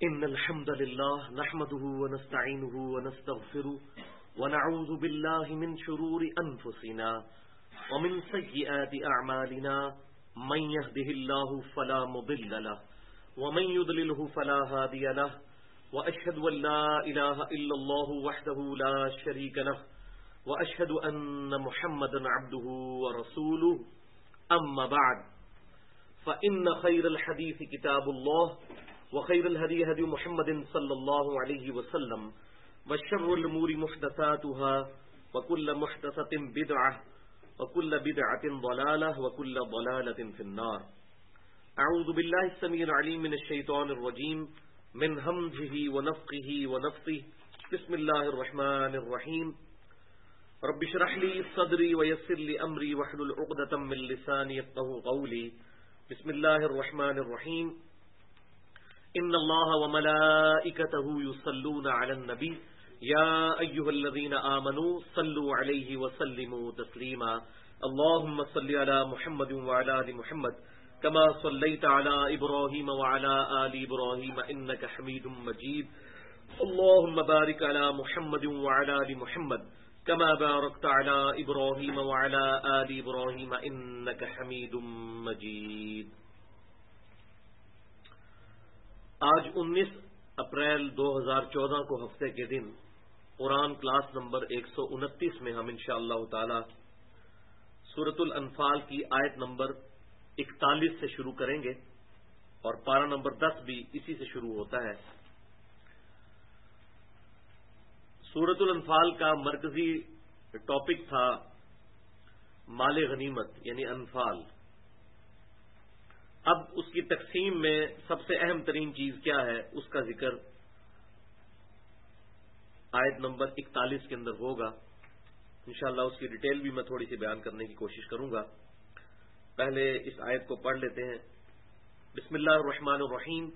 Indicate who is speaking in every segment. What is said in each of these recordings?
Speaker 1: إن الحمد لله نحمده ونستعينه ونستغفره ونعوذ بالله من شرور أنفسنا ومن سيئات أعمالنا من يهده الله فلا مضل له ومن يضلله فلا هادي له وأشهد أن لا إله إلا الله وحده لا شريك له وأشهد أن محمدا عبده ورسوله أما بعد فإن خير الحديث كتاب الله وخير الهدي هدي محمد صلى الله عليه وسلم وشر الأمور محدثاتها وكل محدثة بدعة وكل بدعة ضلالة وكل ضلالة في النار. أعوذ بالله السميع العليم من الشيطان الرجيم من همزه ونفخه ونفثه. بسم الله الرحمن الرحيم. رب اشرح لي صدري ويسر لي أمري واحلل عقدة من لساني يفقهوا قولي. بسم الله الرحمن الرحيم. إن الله وملائكته يصلون على النبي يا أيها الذين آمنوا صلوا عليه وسلموا تسليما. اللهم صل على محمد وعلى آل محمد كما صليت على إبراهيم وعلى آل إبراهيم إنك حميد مجيد. اللهم بارك على محمد وعلى آل محمد كما باركت على إبراهيم وعلى آل إبراهيم إنك حميد مجيد. آج 19 اپریل 2014 کو ہفتے کے دن قرآن کلاس نمبر 129 میں ہم انشاءاللہ تعالی سورۃ الانفال کی آیت نمبر 41 سے شروع کریں گے اور پارہ نمبر 10 بھی اسی سے شروع ہوتا ہے. سورۃ الانفال کا مرکزی ٹاپک تھا مال غنیمت یعنی انفال. اب اس کی تقسیم میں سب سے اہم ترین چیز کیا ہے اس کا ذکر آیت نمبر 41 کے اندر ہوگا. انشاءاللہ اس کی ڈیٹیل بھی میں تھوڑی سی بیان کرنے کی کوشش کروں گا. پہلے اس آیت کو پڑھ لیتے ہیں. بسم اللہ الرحمن الرحیم.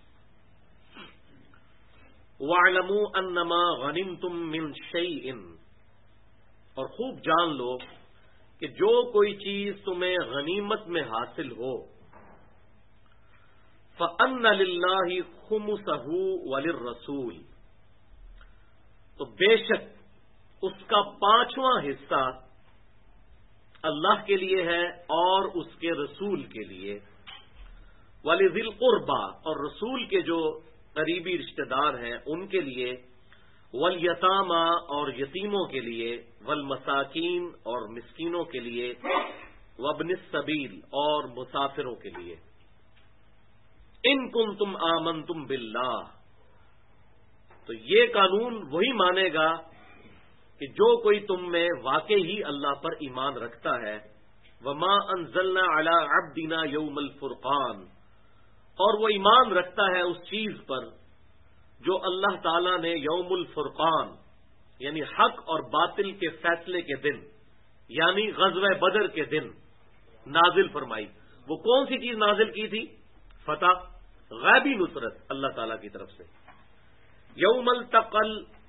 Speaker 1: وَاعْلَمُوا أَنَّمَا غَنِمْتُم مِّن شَيْءٍ، اور خوب جان لو کہ جو کوئی چیز تمہیں غنیمت میں حاصل ہو، فَأَنَّ لِلَّهِ خُمُسَهُ وَلِلرَّسُولِ، تو بے شک اس کا 5واں حصہ اللہ کے لیے ہے اور اس کے رسول کے لیے. وَلِذِي الْقُرْبَى، اور رسول کے جو قریبی رشتہ دار ہیں ان کے لیے. وَالْيَتَامَى، اور یتیموں کے لیے. وَالْمَسَاكِينَ، اور مسکینوں کے لیے. وَابْنِ السَّبِيلِ، اور مسافروں کے لیے. ان کنتم آمنتم باللہ، تو یہ قانون وہی مانے گا کہ جو کوئی تم میں واقعی ہی اللہ پر ایمان رکھتا ہے. وما انزلنا علی عبدنا یوم الفرقان، اور وہ ایمان رکھتا ہے اس چیز پر جو اللہ تعالی نے یوم الفرقان یعنی حق اور باطل کے فیصلے کے دن یعنی غزوہ بدر کے دن نازل فرمائی. وہ کون سی چیز نازل کی تھی؟ فتح، غیبی نصرت اللہ تعالی کی طرف سے. یوم التقل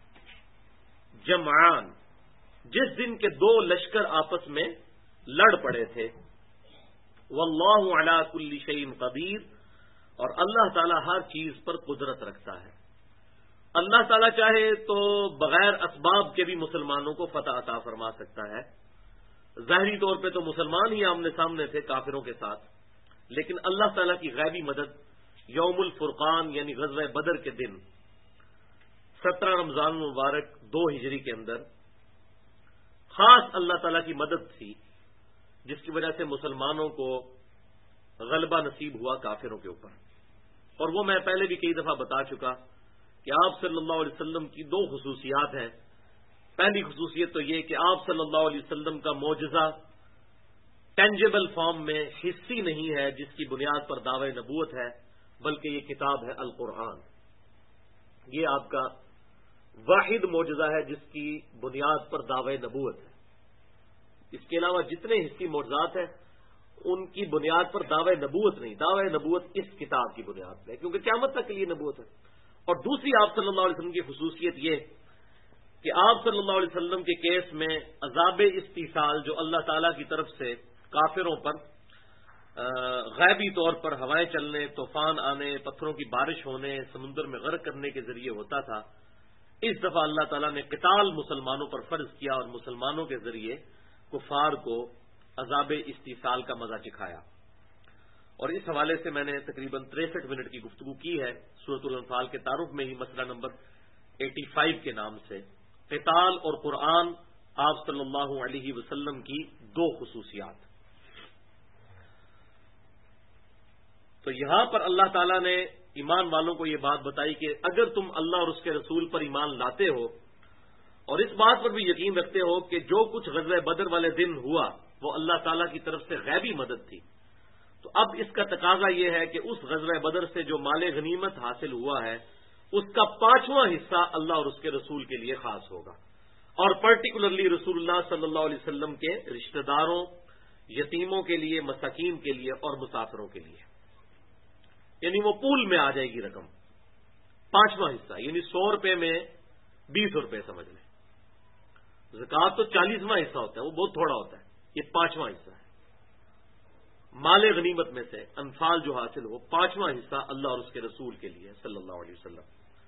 Speaker 1: جمعان، جس دن کے دو لشکر آپس میں لڑ پڑے تھے. واللہ علی کل شیء قدیر، اور اللہ تعالی ہر چیز پر قدرت رکھتا ہے. اللہ تعالی چاہے تو بغیر اسباب کے بھی مسلمانوں کو فتح عطا فرما سکتا ہے. ظاہری طور پہ تو مسلمان ہی آمنے سامنے تھے کافروں کے ساتھ، لیکن اللہ تعالیٰ کی غیبی مدد یوم الفرقان یعنی غزوہ بدر کے دن 17 رمضان مبارک 2 ہجری کے اندر خاص اللہ تعالیٰ کی مدد تھی، جس کی وجہ سے مسلمانوں کو غلبہ نصیب ہوا کافروں کے اوپر. اور وہ میں پہلے بھی کئی دفعہ بتا چکا کہ آپ صلی اللہ علیہ وسلم کی 2 خصوصیات ہیں. پہلی خصوصیت تو یہ کہ آپ صلی اللہ علیہ وسلم کا معجزہ ٹینجیبل فارم میں حصی نہیں ہے جس کی بنیاد پر دعوی نبوت ہے، بلکہ یہ کتاب ہے القرآن. یہ آپ کا واحد معجزہ ہے جس کی بنیاد پر دعوی نبوت ہے. اس کے علاوہ جتنے حصی معجزات ہیں ان کی بنیاد پر دعوی نبوت نہیں. دعوی نبوت اس کتاب کی بنیاد پہ ہے کیونکہ قیامت تک کے لیے نبوت ہے. اور دوسری آپ صلی اللہ علیہ وسلم کی خصوصیت یہ کہ آپ صلی اللہ علیہ وسلم کے کیس میں عذاب استیصال جو اللہ تعالی کی طرف سے کافروں پر غیبی طور پر ہوائیں چلنے، طوفان آنے، پتھروں کی بارش ہونے، سمندر میں غرق کرنے کے ذریعے ہوتا تھا، اس دفعہ اللہ تعالیٰ نے قتال مسلمانوں پر فرض کیا اور مسلمانوں کے ذریعے کفار کو عذاب استیصال کا مزہ چکھایا۔ اور اس حوالے سے میں نے تقریباً 63 منٹ کی گفتگو کی ہے سورۃ الانفال کے تعارف میں ہی، مسئلہ نمبر 85 کے نام سے، قتال اور قرآن آپ صلی اللہ علیہ وسلم کی دو خصوصیات۔ تو یہاں پر اللہ تعالیٰ نے ایمان والوں کو یہ بات بتائی کہ اگر تم اللہ اور اس کے رسول پر ایمان لاتے ہو اور اس بات پر بھی یقین رکھتے ہو کہ جو کچھ غزوہ بدر والے دن ہوا وہ اللہ تعالیٰ کی طرف سے غیبی مدد تھی، تو اب اس کا تقاضا یہ ہے کہ اس غزوہ بدر سے جو مال غنیمت حاصل ہوا ہے اس کا 5واں حصہ اللہ اور اس کے رسول کے لیے خاص ہوگا، اور پرٹیکولرلی رسول اللہ صلی اللہ علیہ وسلم کے رشتہ داروں، یتیموں کے لیے، مساکین کے لیے اور مسافروں کے لیے، یعنی وہ پول میں آ جائے گی رقم 5واں حصہ، یعنی 100 روپے میں 20 روپے سمجھ لیں۔ زکوٰۃ تو 40واں حصہ ہوتا ہے، وہ بہت تھوڑا ہوتا ہے، یہ 5واں حصہ ہے۔ مال غنیمت میں سے انفال جو حاصل ہو 5واں حصہ اللہ اور اس کے رسول کے لیے صلی اللہ علیہ وسلم۔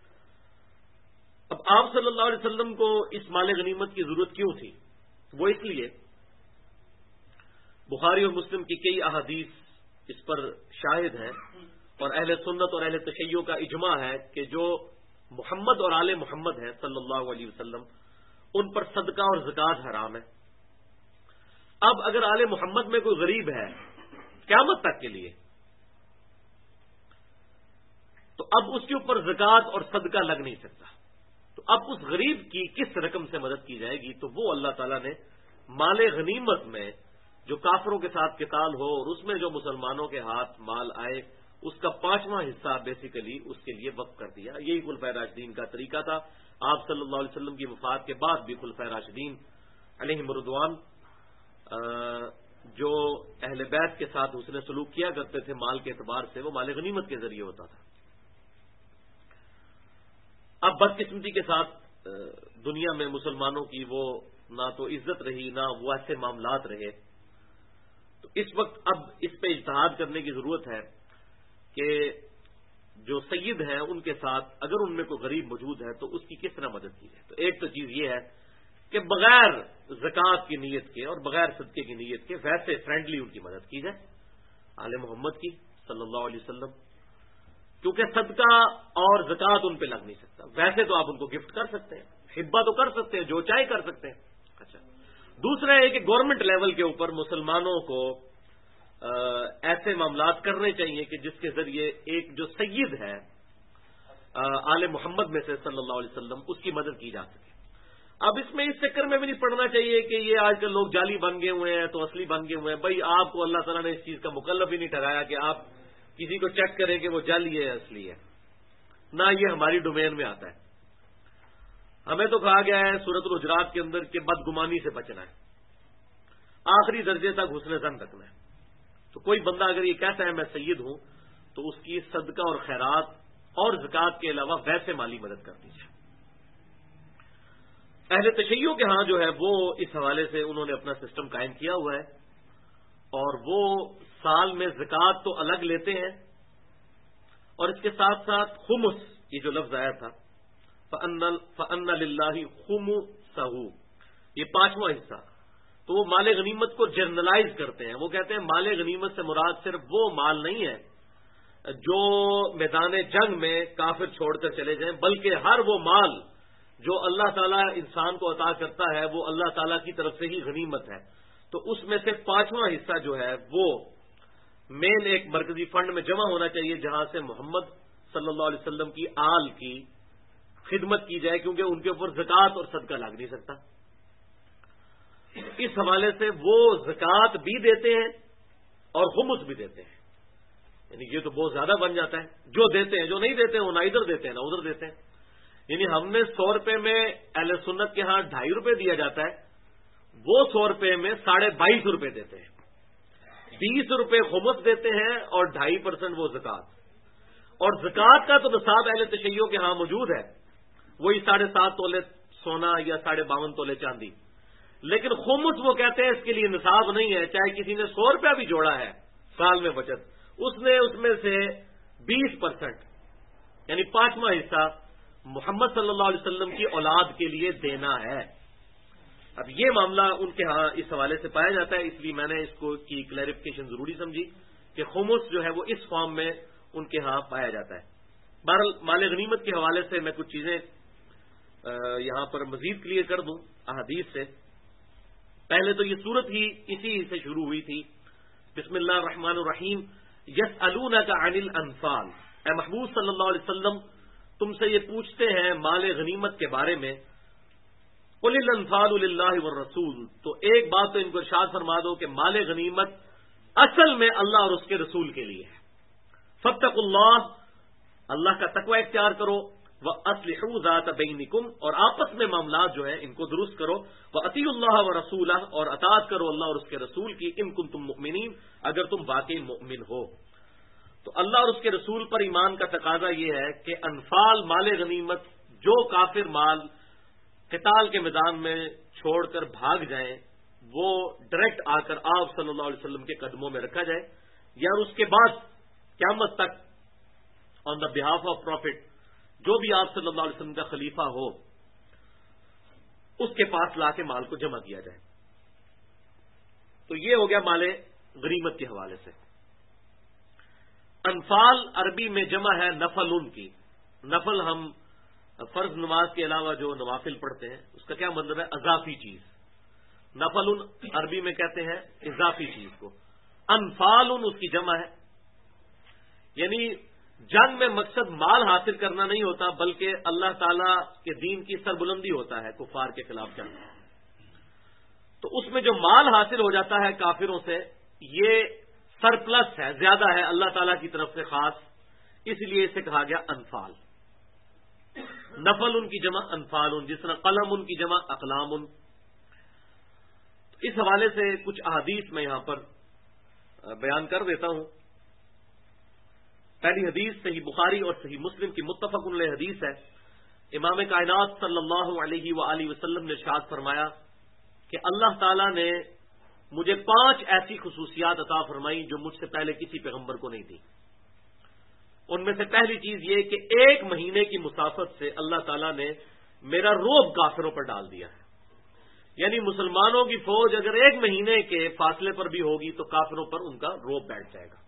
Speaker 1: اب آپ صلی اللہ علیہ وسلم کو اس مال غنیمت کی ضرورت کیوں تھی؟ وہ اس لیے بخاری اور مسلم کی کئی احادیث اس پر شاہد ہیں، اور اہل سنت اور اہل تشیع کا اجماع ہے کہ جو محمد اور آل محمد ہیں صلی اللہ علیہ وسلم ان پر صدقہ اور زکوٰۃ حرام ہے۔ اب اگر آل محمد میں کوئی غریب ہے قیامت تک کے لیے تو اب اس کے اوپر زکوٰۃ اور صدقہ لگ نہیں سکتا، تو اب اس غریب کی کس رقم سے مدد کی جائے گی؟ تو وہ اللہ تعالیٰ نے مال غنیمت میں جو کافروں کے ساتھ قتال ہو اور اس میں جو مسلمانوں کے ہاتھ مال آئے اس کا 5واں حصہ بیسیکلی اس کے لیے وقف کر دیا۔ یہی خلفائے راشدین کا طریقہ تھا۔ آپ صلی اللہ علیہ وسلم کی وفات کے بعد بھی خلفائے راشدین علیہم رضوان جو اہل بیت کے ساتھ حسن سلوک کیا کرتے تھے مال کے اعتبار سے، وہ مال غنیمت کے ذریعے ہوتا تھا۔ اب بدقسمتی کے ساتھ دنیا میں مسلمانوں کی وہ نہ تو عزت رہی نہ وہ ایسے معاملات رہے، تو اس وقت اب اس پہ اجتہاد کرنے کی ضرورت ہے کہ جو سید ہیں ان کے ساتھ اگر ان میں کوئی غریب موجود ہے تو اس کی کس طرح مدد کی جائے۔ تو ایک تو چیز یہ ہے کہ بغیر زکوٰۃ کی نیت کے اور بغیر صدقے کی نیت کے ویسے فرینڈلی ان کی مدد کی جائے، آل محمد کی صلی اللہ علیہ وسلم، کیونکہ صدقہ اور زکوٰۃ ان پہ لگ نہیں سکتا۔ ویسے تو آپ ان کو گفٹ کر سکتے ہیں، ہبہ تو کر سکتے ہیں، جو چاہے کر سکتے ہیں۔ اچھا، دوسرا ہے کہ گورنمنٹ لیول کے اوپر مسلمانوں کو ایسے معاملات کرنے چاہیے کہ جس کے ذریعے ایک جو سید ہے آل محمد میں سے صلی اللہ علیہ وسلم اس کی مدد کی جا سکے۔ اب اس میں اس چکر میں بھی نہیں پڑنا چاہیے کہ یہ آج کل لوگ جعلی بن گئے ہوئے ہیں تو اصلی بن گئے ہوئے ہیں۔ بھائی آپ کو اللہ تعالیٰ نے اس چیز کا مکلف ہی نہیں ٹھہرایا کہ آپ کسی کو چیک کریں کہ وہ جعلی ہے اصلی ہے، نہ یہ ہماری ڈومین میں آتا ہے۔ ہمیں تو کہا گیا ہے سورۃ الحجرات کے اندر کہ بدگمانی سے بچنا ہے، آخری درجے تک حسن ظن رکھنا ہے۔ تو کوئی بندہ اگر یہ کہتا ہے میں سید ہوں تو اس کی صدقہ اور خیرات اور زکوٰۃ کے علاوہ ویسے مالی مدد کر دیجیے۔ اہل تشیع کے ہاں جو ہے وہ اس حوالے سے انہوں نے اپنا سسٹم قائم کیا ہوا ہے، اور وہ سال میں زکوٰۃ تو الگ لیتے ہیں، اور اس کے ساتھ ساتھ خمس، یہ جو لفظ آیا تھا فَأَنَّ لِلَّهِ خُمُسَهُ، یہ 5واں حصہ، تو وہ مال غنیمت کو جرنلائز کرتے ہیں۔ وہ کہتے ہیں مال غنیمت سے مراد صرف وہ مال نہیں ہے جو میدان جنگ میں کافر چھوڑ کر چلے جائیں، بلکہ ہر وہ مال جو اللہ تعالیٰ انسان کو عطا کرتا ہے وہ اللہ تعالیٰ کی طرف سے ہی غنیمت ہے۔ تو اس میں سے 5واں حصہ جو ہے وہ مین ایک مرکزی فنڈ میں جمع ہونا چاہیے جہاں سے محمد صلی اللہ علیہ وسلم کی آل کی خدمت کی جائے، کیونکہ ان کے اوپر زکوٰۃ اور صدقہ لگ نہیں سکتا۔ اس حوالے سے وہ زکوٰۃ بھی دیتے ہیں اور خمس بھی دیتے ہیں، یعنی یہ تو بہت زیادہ بن جاتا ہے۔ جو دیتے ہیں، جو نہیں دیتے ہیں وہ نہ ادھر دیتے ہیں نہ ادھر دیتے ہیں۔ یعنی ہم نے 100 روپے میں اہل سنت کے ہاں 2.5 روپے دیا جاتا ہے، وہ 100 روپے میں 22.5 روپے دیتے ہیں، 20 روپے خمس دیتے ہیں اور 2.5% وہ زکوٰۃ۔ اور زکوٰۃ کا تو نصاب اہل تشیع کے ہاں موجود ہے، وہی 7.5 تولے سونا یا 52.5 تولے چاندی، لیکن خمس وہ کہتے ہیں اس کے لیے نصاب نہیں ہے، چاہے کسی نے 100 روپیہ بھی جوڑا ہے سال میں بچت، اس نے اس میں سے 20% یعنی 5واں حصہ محمد صلی اللہ علیہ وسلم کی اولاد کے لیے دینا ہے۔ اب یہ معاملہ ان کے ہاں اس حوالے سے پایا جاتا ہے، اس لیے میں نے اس کو کی کلیریفیکیشن ضروری سمجھی کہ خمس جو ہے وہ اس فارم میں ان کے ہاں پایا جاتا ہے۔ بہرحال مال غنیمت کے حوالے سے میں کچھ چیزیں یہاں پر مزید کلیئر کر دوں احادیث سے۔ پہلے تو یہ صورت ہی اسی سے شروع ہوئی تھی، بسم اللہ الرحمن الرحیم، یسألونک عن الانفال، اے محبوب صلی اللہ علیہ وسلم تم سے یہ پوچھتے ہیں مال غنیمت کے بارے میں، قل الانفال للہ والرسول، تو ایک بات تو ان کو ارشاد فرما دو کہ مال غنیمت اصل میں اللہ اور اس کے رسول کے لیے ہے۔ فاتقوا اللہ، اللہ کا تقوی اختیار کرو، وَأَصْلِحُوا ذَاتَ بَيْنِكُمْ، اور آپس میں معاملات جو ہیں ان کو درست کرو، وَأَطِيعُوا اللَّهَ وَرَسُولَهُ، اور اطاعت کرو اللہ اور اس کے رسول کی، ان کنتم مؤمنین، اگر تم واقعی مؤمن ہو۔ تو اللہ اور اس کے رسول پر ایمان کا تقاضا یہ ہے کہ انفال مال غنیمت جو کافر مال قتال کے میدان میں چھوڑ کر بھاگ جائیں وہ ڈائریکٹ آ کر آپ صلی اللہ علیہ وسلم کے قدموں میں رکھا جائے، یا اس کے بعد قیامت تک آن دا بہاف آف پروفٹ جو بھی آپ صلی اللہ علیہ وسلم کا خلیفہ ہو اس کے پاس لا کے مال کو جمع کیا جائے۔ تو یہ ہو گیا مال غنیمت کے حوالے سے۔ انفال عربی میں جمع ہے نفل ان کی، نفل ہم فرض نماز کے علاوہ جو نوافل پڑھتے ہیں اس کا کیا مطلب ہے؟ اضافی چیز۔ نفل ان عربی میں کہتے ہیں اضافی چیز کو، انفال ان اس کی جمع ہے، یعنی جنگ میں مقصد مال حاصل کرنا نہیں ہوتا بلکہ اللہ تعالی کے دین کی سربلندی ہوتا ہے کفار کے خلاف جنگ۔ تو اس میں جو مال حاصل ہو جاتا ہے کافروں سے یہ سرپلس ہے، زیادہ ہے اللہ تعالیٰ کی طرف سے خاص، اس لیے اسے کہا گیا انفال۔ نفل ان کی جمع انفال ان، جس طرح قلم ان کی جمع اقلام ان۔ اس حوالے سے کچھ احادیث میں یہاں پر بیان کر دیتا ہوں۔ پہلی حدیث صحیح بخاری اور صحیح مسلم کی متفق علیہ حدیث ہے۔ امام کائنات صلی اللہ علیہ وآلہ وسلم نے ارشاد فرمایا کہ اللہ تعالیٰ نے مجھے 5 ایسی خصوصیات عطا فرمائی جو مجھ سے پہلے کسی پیغمبر کو نہیں تھی۔ ان میں سے پہلی چیز یہ کہ 1 مہینے کی مسافت سے اللہ تعالیٰ نے میرا روب کافروں پر ڈال دیا ہے، یعنی مسلمانوں کی فوج اگر 1 مہینے کے فاصلے پر بھی ہوگی تو کافروں پر ان کا روب بیٹھ جائے گا۔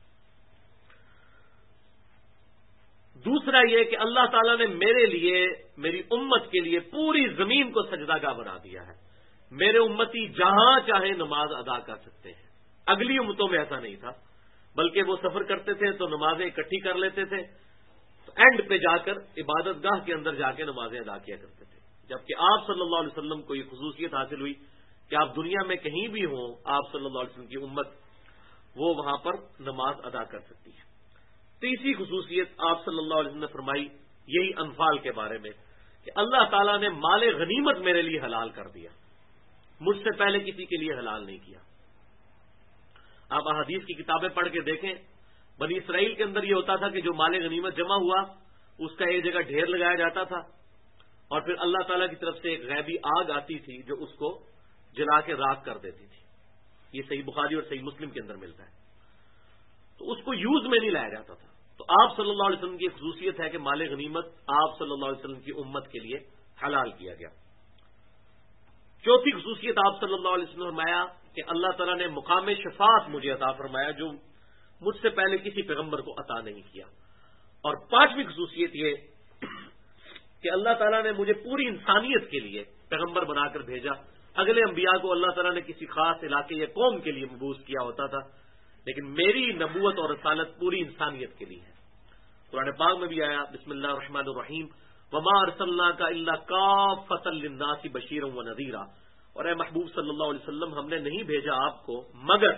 Speaker 1: دوسرا یہ کہ اللہ تعالیٰ نے میرے لیے، میری امت کے لیے پوری زمین کو سجدہ گاہ بنا دیا ہے، میرے امتی جہاں چاہے نماز ادا کر سکتے ہیں۔ اگلی امتوں میں ایسا نہیں تھا، بلکہ وہ سفر کرتے تھے تو نمازیں اکٹھی کر لیتے تھے، تو اینڈ پہ جا کر عبادت گاہ کے اندر جا کے نمازیں ادا کیا کرتے تھے۔ جبکہ آپ صلی اللہ علیہ وسلم کو یہ خصوصیت حاصل ہوئی کہ آپ دنیا میں کہیں بھی ہوں، آپ صلی اللہ علیہ وسلم کی امت وہ وہاں پر نماز ادا کر سکتی ہے۔ تیسری خصوصیت آپ صلی اللہ علیہ وسلم نے فرمائی یہی انفال کے بارے میں کہ اللہ تعالیٰ نے مال غنیمت میرے لیے حلال کر دیا، مجھ سے پہلے کسی کے لیے حلال نہیں کیا۔ آپ احادیث کی کتابیں پڑھ کے دیکھیں، بنی اسرائیل کے اندر یہ ہوتا تھا کہ جو مال غنیمت جمع ہوا اس کا ایک جگہ ڈھیر لگایا جاتا تھا، اور پھر اللہ تعالیٰ کی طرف سے ایک غیبی آگ آتی تھی جو اس کو جلا کے راکھ کر دیتی تھی۔ یہ صحیح بخاری اور صحیح مسلم کے اندر ملتا ہے۔ تو اس کو یوز میں نہیں لایا جاتا تھا۔ تو آپ صلی اللہ علیہ وسلم کی خصوصیت ہے کہ مال غنیمت آپ صلی اللہ علیہ وسلم کی امت کے لیے حلال کیا گیا۔ چوتھی خصوصیت آپ صلی اللہ علیہ وسلم نے فرمایا کہ اللہ تعالیٰ نے مقام شفاعت مجھے عطا فرمایا جو مجھ سے پہلے کسی پیغمبر کو عطا نہیں کیا۔ اور 5ویں خصوصیت یہ کہ اللہ تعالیٰ نے مجھے پوری انسانیت کے لیے پیغمبر بنا کر بھیجا۔ اگلے انبیاء کو اللہ تعالیٰ نے کسی خاص علاقے یا قوم کے لیے مبعوث کیا ہوتا تھا، لیکن میری نبوت اور رسالت پوری انسانیت کے لیے ہے۔ قرآن پاک میں بھی آیا بسم اللہ الرحمن الرحیم، وما ارسلناک الا کافۃ للناس بشیرا ونذیرا، اور اے محبوب صلی اللہ علیہ وسلم ہم نے نہیں بھیجا آپ کو مگر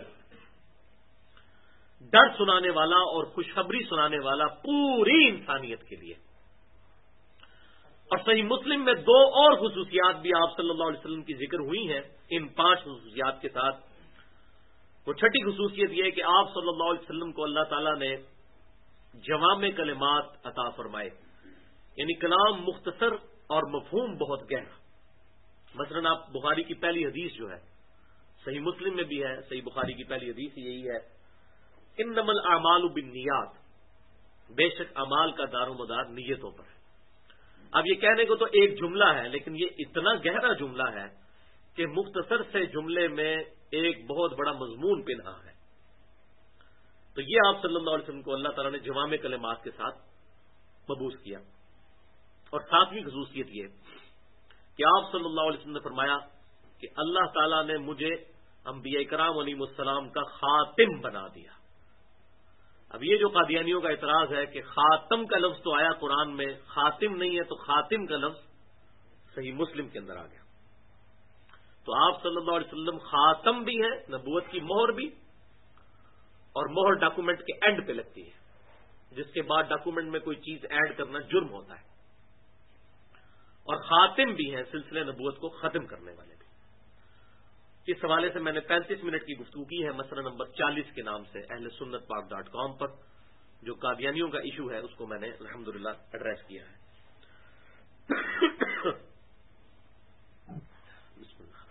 Speaker 1: ڈر سنانے والا اور خوشخبری سنانے والا پوری انسانیت کے لیے۔ اور صحیح مسلم میں 2 اور خصوصیات بھی آپ صلی اللہ علیہ وسلم کی ذکر ہوئی ہیں ان 5 خصوصیات کے ساتھ۔ وہ چھٹی خصوصیت یہ ہے کہ آپ صلی اللہ علیہ وسلم کو اللہ تعالیٰ نے جوامع کلمات عطا فرمائے، یعنی کلام مختصر اور مفہوم بہت گہرا۔ مثلا آپ بخاری کی پہلی حدیث جو ہے، صحیح مسلم میں بھی ہے، صحیح بخاری کی پہلی حدیث یہی ہے انما الاعمال بالنیات، بے شک اعمال کا دار و مدار نیتوں پر ہے۔ اب یہ کہنے کو تو ایک جملہ ہے، لیکن یہ اتنا گہرا جملہ ہے کہ مختصر سے جملے میں ایک بہت بڑا مضمون پنہا ہے۔ تو یہ آپ صلی اللہ علیہ وسلم کو اللہ تعالیٰ نے جوامع کلمات کے ساتھ مبعوث کیا۔ اور ساتویں خصوصیت یہ کہ آپ صلی اللہ علیہ وسلم نے فرمایا کہ اللہ تعالیٰ نے مجھے انبیاء کرام علیہم السلام کا خاتم بنا دیا۔ اب یہ جو قادیانیوں کا اعتراض ہے کہ خاتم کا لفظ تو آیا قرآن میں، خاتم نہیں ہے، تو خاتم کا لفظ صحیح مسلم کے اندر آ گیا۔ تو آپ صلی اللہ علیہ وسلم خاتم بھی ہیں، نبوت کی مہر بھی، اور مہر ڈاکومنٹ کے اینڈ پہ لگتی ہے، جس کے بعد ڈاکومنٹ میں کوئی چیز ایڈ کرنا جرم ہوتا ہے، اور خاتم بھی ہیں، سلسلہ نبوت کو ختم کرنے والے بھی۔ اس حوالے سے میں نے 35 منٹ کی گفتگو کی ہے، مسئلہ نمبر 40 کے نام سے اہل سنت پاک.com پر، جو قادیانیوں کا ایشو ہے اس کو میں نے الحمدللہ ایڈریس کیا ہے۔ بسم اللہ۔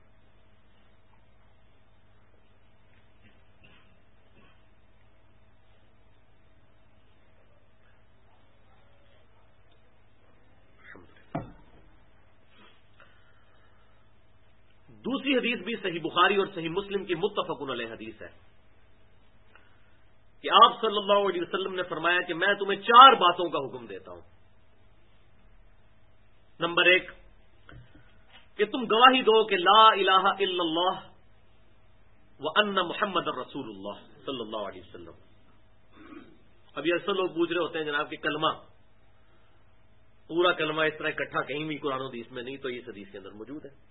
Speaker 1: دوسری حدیث بھی صحیح بخاری اور صحیح مسلم کی متفق علیہ حدیث ہے کہ آپ صلی اللہ علیہ وسلم نے فرمایا کہ میں تمہیں 4 باتوں کا حکم دیتا ہوں۔ نمبر 1 کہ تم گواہی دو کہ لا الہ الا اللہ وان محمد الرسول اللہ صلی اللہ علیہ وسلم۔ اب یہ اکثر لوگ پوچھ رہے ہوتے ہیں جناب کہ کلمہ، پورا کلمہ اس طرح اکٹھا کہیں بھی قرآن و حدیث میں نہیں، تو یہ حدیث کے اندر موجود ہے،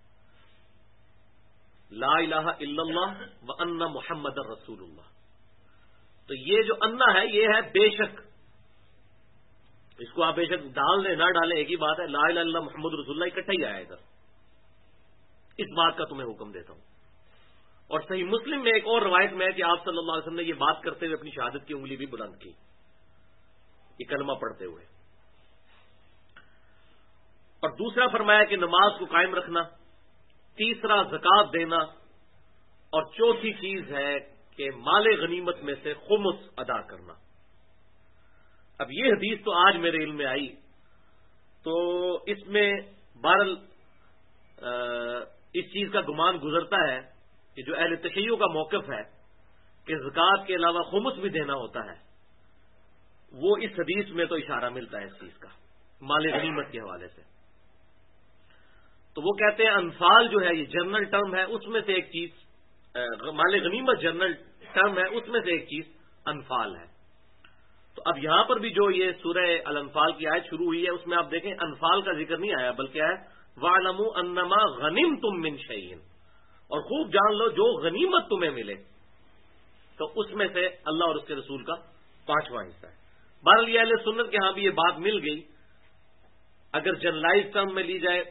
Speaker 1: لا الہ الا اللہ وان محمد الرسول اللہ۔ تو یہ جو انا ہے یہ ہے بے شک، اس کو آپ بے شک ڈال دیں نہ ڈالیں ایک ہی بات ہے، لا الہ الا اللہ محمد رسول اللہ اکٹھا ہی آیا ادھر، اس بات کا تمہیں حکم دیتا ہوں۔ اور صحیح مسلم میں ایک اور روایت میں ہے کہ آپ صلی اللہ علیہ وسلم نے یہ بات کرتے ہوئے اپنی شہادت کی انگلی بھی بلند کی، یہ کلمہ پڑھتے ہوئے۔ اور دوسرا فرمایا کہ نماز کو قائم رکھنا، تیسرا زکوٰۃ دینا، اور چوتھی چیز ہے کہ مال غنیمت میں سے خمس ادا کرنا۔ اب یہ حدیث تو آج میرے علم میں آئی، تو اس میں بہرحال اس چیز کا گمان گزرتا ہے کہ جو اہل تشیع کا موقف ہے کہ زکوٰۃ کے علاوہ خمس بھی دینا ہوتا ہے، وہ اس حدیث میں تو اشارہ ملتا ہے اس چیز کا مال غنیمت کے حوالے سے۔ تو وہ کہتے ہیں انفال جو ہے یہ جنرل ٹرم ہے، اس میں سے ایک چیز مال غنیمت جنرل ٹرم ہے، اس میں سے ایک چیز انفال ہے۔ تو اب یہاں پر بھی جو یہ سورہ الانفال کی آیت شروع ہوئی ہے اس میں آپ دیکھیں انفال کا ذکر نہیں آیا، بلکہ ہے وَاعْلَمُوا أَنَّمَا غَنِمْتُم مِّن شَيْءٍ، اور خوب جان لو جو غنیمت تمہیں ملے، تو اس میں سے اللہ اور اس کے رسول کا 5واں حصہ ہے۔ بہرحال یہ اہل سنت کے ہاں بھی یہ بات مل گئی، اگر جنرلائز ٹرم میں لی جائے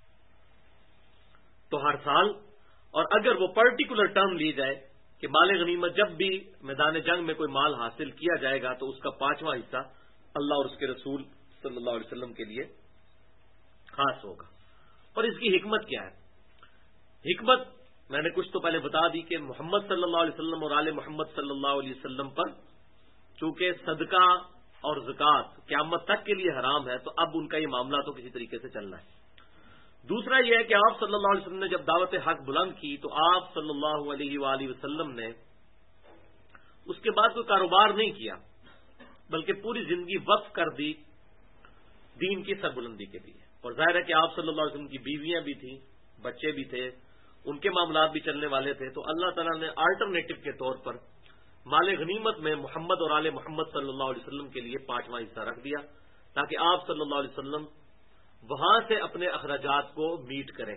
Speaker 1: تو ہر سال، اور اگر وہ پرٹیکولر ٹرم لی جائے کہ مال غنیمت جب بھی میدان جنگ میں کوئی مال حاصل کیا جائے گا تو اس کا 5واں حصہ اللہ اور اس کے رسول صلی اللہ علیہ وسلم کے لیے خاص ہوگا۔ اور اس کی حکمت کیا ہے؟ حکمت میں نے کچھ تو پہلے بتا دی کہ محمد صلی اللہ علیہ وسلم اور آل محمد صلی اللہ علیہ وسلم پر چونکہ صدقہ اور زکوٰۃ قیامت تک کے لیے حرام ہے، تو اب ان کا یہ معاملہ تو کسی طریقے سے چلنا ہے۔ دوسرا یہ ہے کہ آپ صلی اللہ علیہ وسلم نے جب دعوت حق بلند کی تو آپ صلی اللہ علیہ وآلہ وسلم نے اس کے بعد کوئی کاروبار نہیں کیا، بلکہ پوری زندگی وقف کر دی دین کی سربلندی کے لیے۔ اور ظاہر ہے کہ آپ صلی اللہ علیہ وسلم کی بیویاں بھی تھیں، بچے بھی تھے، ان کے معاملات بھی چلنے والے تھے، تو اللہ تعالیٰ نے آلٹرنیٹو کے طور پر مال غنیمت میں محمد اور آل محمد صلی اللہ علیہ وسلم کے لیے 5واں حصہ رکھ دیا، تاکہ آپ صلی اللہ علیہ وسلم وہاں سے اپنے اخراجات کو میٹ کریں،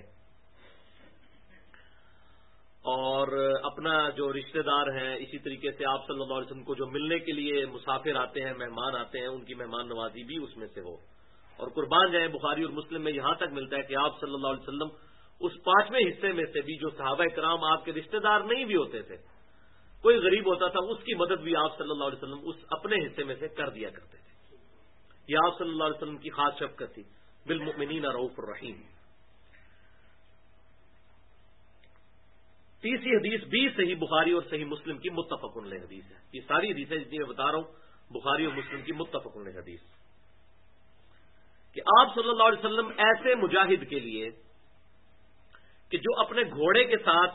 Speaker 1: اور اپنا جو رشتہ دار ہیں اسی طریقے سے آپ صلی اللہ علیہ وسلم کو جو ملنے کے لیے مسافر آتے ہیں، مہمان آتے ہیں، ان کی مہمان نوازی بھی اس میں سے ہو۔ اور قربان جائیں بخاری اور مسلم میں یہاں تک ملتا ہے کہ آپ صلی اللہ علیہ وسلم اس 5ویں حصے میں سے بھی جو صحابہ کرام آپ کے رشتہ دار نہیں بھی ہوتے تھے، کوئی غریب ہوتا تھا اس کی مدد بھی آپ صلی اللہ علیہ وسلم اس اپنے حصے میں سے کر دیا کرتے تھے۔ یہ آپ صلی اللہ علیہ وسلم کی خاص شفقت تھی، بالمؤمنین رؤوف الرحیم۔ تیسری حدیث بھی صحیح بخاری اور صحیح مسلم کی متفق علیہ حدیث ہے. یہ ساری حدیثیں جتنی میں بتا رہا ہوں بخاری اور مسلم کی متفق علیہ حدیث کہ آپ صلی اللہ علیہ وسلم ایسے مجاہد کے لیے کہ جو اپنے گھوڑے کے ساتھ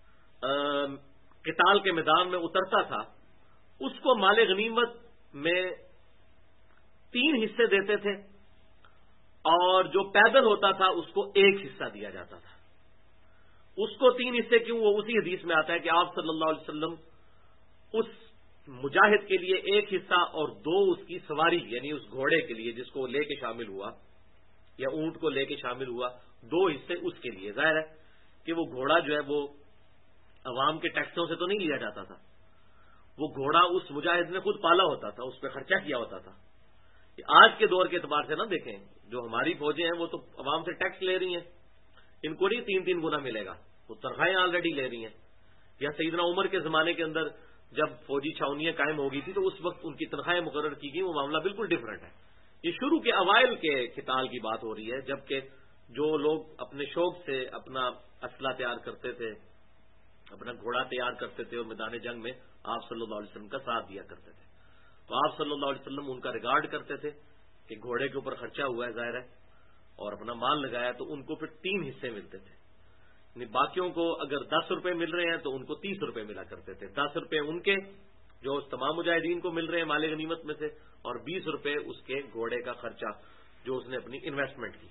Speaker 1: قتال کے میدان میں اترتا تھا اس کو مال غنیمت میں 3 حصے دیتے تھے اور جو پیدل ہوتا تھا اس کو 1 حصہ دیا جاتا تھا. اس کو 3 حصے کیوں؟ وہ اسی حدیث میں آتا ہے کہ آپ صلی اللہ علیہ وسلم اس مجاہد کے لیے 1 حصہ اور 2 اس کی سواری یعنی اس گھوڑے کے لیے جس کو لے کے شامل ہوا یا اونٹ کو لے کے شامل ہوا 2 حصے اس کے لیے. ظاہر ہے کہ وہ گھوڑا جو ہے وہ عوام کے ٹیکسوں سے تو نہیں لیا جاتا تھا, وہ گھوڑا اس مجاہد نے خود پالا ہوتا تھا, اس پہ خرچہ کیا ہوتا تھا. آج کے دور کے اعتبار سے نہ دیکھیں, جو ہماری فوجیں ہیں وہ تو عوام سے ٹیکس لے رہی ہیں, ان کو نہیں 3 گنا ملے گا, وہ تنخواہیں آلریڈی لے رہی ہیں. یا سیدنا عمر کے زمانے کے اندر جب فوجی چھاونیاں قائم ہو گئی تھی تو اس وقت ان کی تنخواہیں مقرر کی گئی, وہ معاملہ بالکل ڈفرینٹ ہے. یہ شروع کے اوائل کے قتال کی بات ہو رہی ہے, جبکہ جو لوگ اپنے شوق سے اپنا اسلحہ تیار کرتے تھے, اپنا گھوڑا تیار کرتے تھے اور میدان جنگ میں آپ صلی اللہ علیہ وسلم کا ساتھ دیا کرتے تھے, تو آپ صلی اللہ علیہ وسلم ان کا ریگارڈ کرتے تھے کہ گھوڑے کے اوپر خرچہ ہوا ہے ظاہر ہے اور اپنا مال لگایا, تو ان کو پھر 3 حصے ملتے تھے. یعنی باقیوں کو اگر 10 روپے مل رہے ہیں تو ان کو 30 روپے ملا کرتے تھے. 10 روپے ان کے جو تمام مجاہدین کو مل رہے ہیں مال غنیمت میں سے, اور 20 روپے اس کے گھوڑے کا خرچہ جو اس نے اپنی انویسٹمنٹ کی.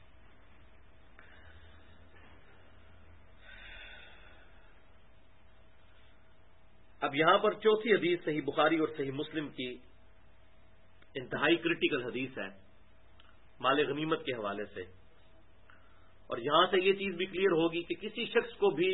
Speaker 1: اب یہاں پر چوتھی حدیث صحیح بخاری اور صحیح مسلم کی انتہائی کرٹیکل حدیث ہے مال غنیمت کے حوالے سے, اور یہاں سے یہ چیز بھی کلیئر ہوگی کہ کسی شخص کو بھی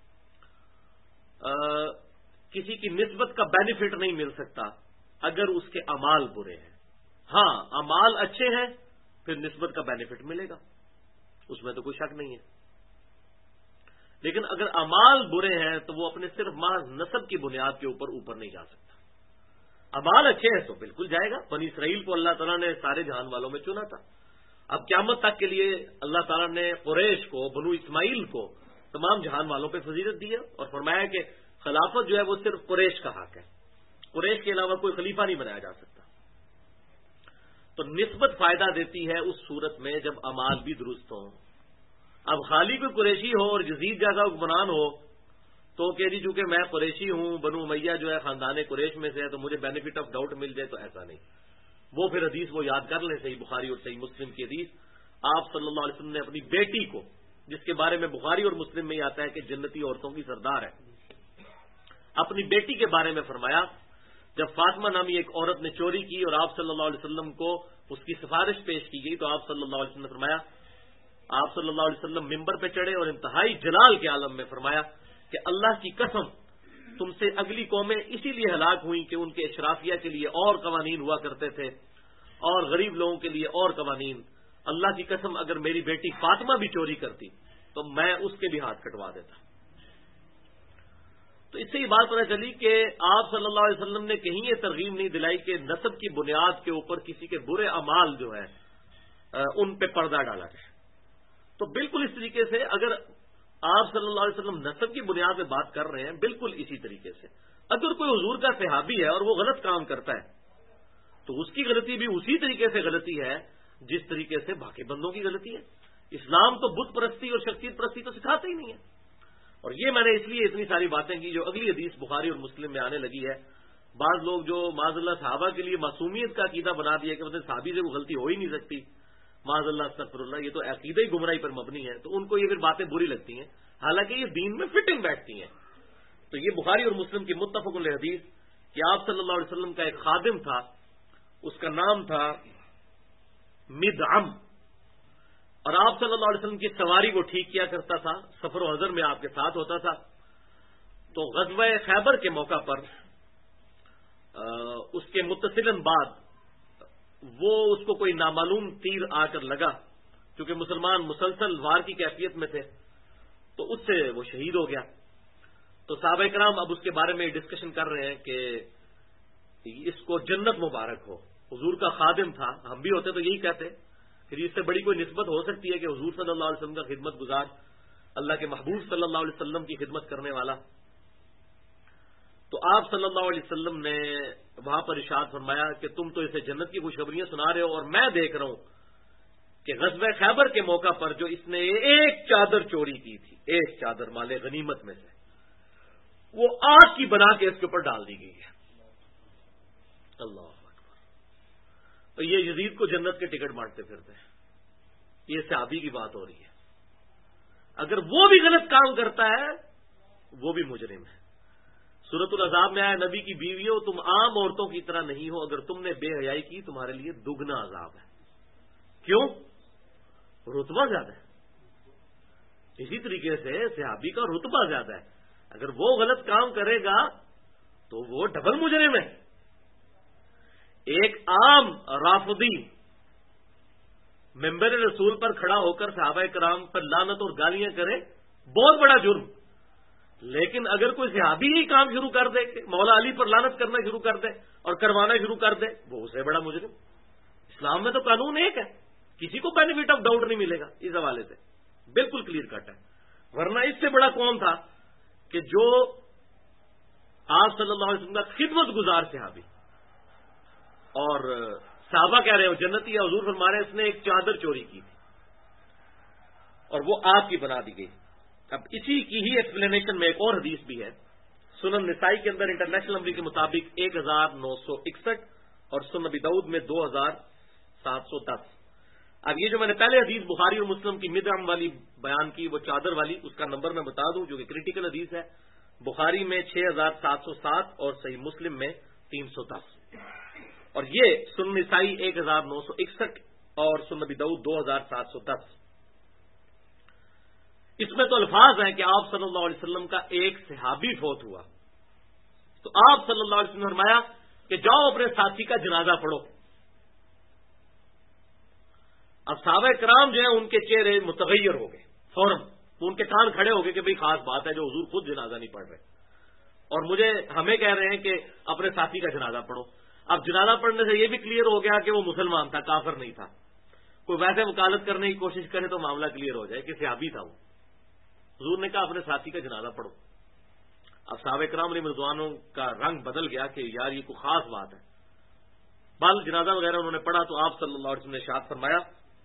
Speaker 1: کسی کی نسبت کا بینیفٹ نہیں مل سکتا اگر اس کے اعمال برے ہیں. ہاں اعمال اچھے ہیں پھر نسبت کا بینیفٹ ملے گا, اس میں تو کوئی شک نہیں ہے. لیکن اگر اعمال برے ہیں تو وہ اپنے صرف محض نسب کی بنیاد کے اوپر نہیں جا سکتا. اعمال اچھے ہیں تو بالکل جائے گا. بنی اسرائیل کو اللہ تعالیٰ نے سارے جہان والوں میں چنا تھا. اب قیامت تک کے لیے اللہ تعالیٰ نے قریش کو, بنو اسماعیل کو تمام جہان والوں پہ فضیلت دی ہے اور فرمایا کہ خلافت جو ہے وہ صرف قریش کا حق ہے, قریش کے علاوہ کوئی خلیفہ نہیں بنایا جا سکتا. تو نسبت فائدہ دیتی ہے اس صورت میں جب اعمال بھی درست ہوں. اب خالی کوئی قریشی ہو اور یزید جیسا حکمران ہو تو کہ جی چونکہ میں قریشی ہوں, بنو امیہ جو ہے خاندان قریش میں سے ہے تو مجھے بینیفٹ آف ڈاؤٹ مل جائے, تو ایسا نہیں. وہ پھر حدیث وہ یاد کر لیں صحیح بخاری اور صحیح مسلم کی حدیث. آپ صلی اللہ علیہ وسلم نے اپنی بیٹی کو, جس کے بارے میں بخاری اور مسلم میں ہی آتا ہے کہ جنتی عورتوں کی سردار ہے, اپنی بیٹی کے بارے میں فرمایا جب فاطمہ نامی ایک عورت نے چوری کی اور آپ صلی اللہ علیہ وسلم کو اس کی سفارش پیش کی گئی تو آپ صلی اللہ علیہ وسلم نے فرمایا, آپ صلی اللہ علیہ وسلم ممبر پہ چڑھے اور انتہائی جلال کے عالم میں فرمایا کہ اللہ کی قسم تم سے اگلی قومیں اسی لیے ہلاک ہوئیں کہ ان کے اشرافیہ کے لیے اور قوانین ہوا کرتے تھے اور غریب لوگوں کے لیے اور قوانین. اللہ کی قسم اگر میری بیٹی فاطمہ بھی چوری کرتی تو میں اس کے بھی ہاتھ کٹوا دیتا. تو اس سے یہ بات پتہ چلی کہ آپ صلی اللہ علیہ وسلم نے کہیں یہ ترغیب نہیں دلائی کہ نسب کی بنیاد کے اوپر کسی کے برے اعمال جو ہیں ان پہ پردہ ڈالا جائے. تو بالکل اس طریقے سے اگر آپ صلی اللہ علیہ وسلم نسب کی بنیاد پہ بات کر رہے ہیں, بالکل اسی طریقے سے اگر کوئی حضور کا صحابی ہے اور وہ غلط کام کرتا ہے تو اس کی غلطی بھی اسی طریقے سے غلطی ہے جس طریقے سے باقی بندوں کی غلطی ہے. اسلام تو بت پرستی اور شخصیت پرستی تو سکھاتا ہی نہیں ہے. اور یہ میں نے اس لیے اتنی ساری باتیں کی جو اگلی حدیث بخاری اور مسلم میں آنے لگی ہے. بعض لوگ جو معاذ اللہ صحابہ کے لیے معصومیت کا عقیدہ بنا دیا کہ مطلب صحابی سے وہ غلطی ہو ہی نہیں سکتی, معاذ اللہ استغفر اللہ, یہ تو عقیدہ ہی گمراہی پر مبنی ہے, تو ان کو یہ پھر باتیں بری لگتی ہیں, حالانکہ یہ دین میں فٹنگ بیٹھتی ہیں. تو یہ بخاری اور مسلم کی متفق علیہ حدیث کہ آپ صلی اللہ علیہ وسلم کا ایک خادم تھا, اس کا نام تھا مدعم, اور آپ صلی اللہ علیہ وسلم کی سواری کو ٹھیک کیا کرتا تھا, سفر و حضر میں آپ کے ساتھ ہوتا تھا. تو غزوہ خیبر کے موقع پر اس کے متصلاً بعد وہ اس کو کوئی نامعلوم تیر آ کر لگا, کیونکہ مسلمان مسلسل وار کی کیفیت میں تھے, تو اس سے وہ شہید ہو گیا. تو صحابہ کرام اب اس کے بارے میں ڈسکشن کر رہے ہیں کہ اس کو جنت مبارک ہو, حضور کا خادم تھا. ہم بھی ہوتے تو یہی کہتے کہ اس سے بڑی کوئی نسبت ہو سکتی ہے کہ حضور صلی اللہ علیہ وسلم کا خدمت گزار اللہ کے محبوب صلی اللہ علیہ وسلم کی خدمت کرنے والا. تو آپ صلی اللہ علیہ وسلم نے وہاں پر ارشاد فرمایا کہ تم تو اسے جنت کی خوشخبریاں سنا رہے ہو، اور میں دیکھ رہا ہوں کہ غزوہ خیبر کے موقع پر جو اس نے ایک چادر چوری کی تھی، ایک چادر مال غنیمت میں سے، وہ آگ کی بنا کے اس کے اوپر ڈال دی گئی ہے. اللہ اکبر. تو یہ یزید کو جنت کے ٹکٹ بانٹتے پھرتے ہیں. یہ صحابی کی بات ہو رہی ہے. اگر وہ بھی غلط کام کرتا ہے وہ بھی مجرم ہے. سورۃ العذاب میں آیا نبی کی بیویوں تم عام عورتوں کی طرح نہیں ہو، اگر تم نے بے حیائی کی تمہارے لیے دگنا عذاب ہے. کیوں؟ رتبہ زیادہ ہے. اسی طریقے سے صحابی کا رتبہ زیادہ ہے. اگر وہ غلط کام کرے گا تو وہ ڈبل مجرم ہے. ایک عام رافضی ممبر رسول پر کھڑا ہو کر صحابہ کرام پر لعنت اور گالیاں کرے، بہت بڑا جرم. لیکن اگر کوئی صحابی ہی کام شروع کر دے کہ مولا علی پر لعنت کرنا شروع کر دے اور کروانا شروع کر دے، وہ اسے بڑا مجرم. اسلام میں تو قانون ایک ہے، کسی کو بینیفٹ آف ڈاؤٹ نہیں ملے گا. اس حوالے سے بالکل کلیئر کٹ ہے. ورنہ اس سے بڑا کون تھا کہ جو آپ صلی اللہ علیہ وسلم کا خدمت گزار صحابی، اور صحابہ کہہ رہے ہو جنتی یا حضور فرما رہے ہیں اس نے ایک چادر چوری کی تھی اور وہ آپ کی بنا دی گئی. اب اسی کی ہی ایکسپلینیشن میں ایک اور حدیث بھی ہے. سنن نسائی کے اندر انٹرنیشنل نمبر کے مطابق 1961 اور سنن ابی داؤد میں 2710. اب یہ جو میں نے پہلے حدیث بخاری اور مسلم کی مدعم والی بیان کی، وہ چادر والی، اس کا نمبر میں بتا دوں جو کہ کریٹیکل حدیث ہے. بخاری میں 6707 اور صحیح مسلم میں 310. اور یہ سنن نسائی 1961 اور سنن ابی داؤد 2710. اس میں تو الفاظ ہیں کہ آپ صلی اللہ علیہ وسلم کا ایک صحابی فوت ہوا تو آپ صلی اللہ علیہ وسلم نے فرمایا کہ جاؤ اپنے ساتھی کا جنازہ پڑھو. اب صحابہ کرام جو ہیں ان کے چہرے متغیر ہو گئے فوراً. ان کے کان کھڑے ہو گئے کہ بھئی خاص بات ہے جو حضور خود جنازہ نہیں پڑھ رہے اور ہمیں کہہ رہے ہیں کہ اپنے ساتھی کا جنازہ پڑھو. اب جنازہ پڑھنے سے یہ بھی کلیئر ہو گیا کہ وہ مسلمان تھا، کافر نہیں تھا. کوئی ویسے وکالت کرنے کی کوشش کرے تو معاملہ کلیئر ہو جائے کہ صحابی تھا وہ. حضور نے کہا اپنے ساتھی کا جنازہ پڑھو. اب صحابہ کرام علیہ رضوانوں کا رنگ بدل گیا کہ یار یہ کوئی خاص بات ہے. بال جنازہ وغیرہ انہوں نے پڑھا تو آپ صلی اللہ علیہ وسلم نے ارشاد فرمایا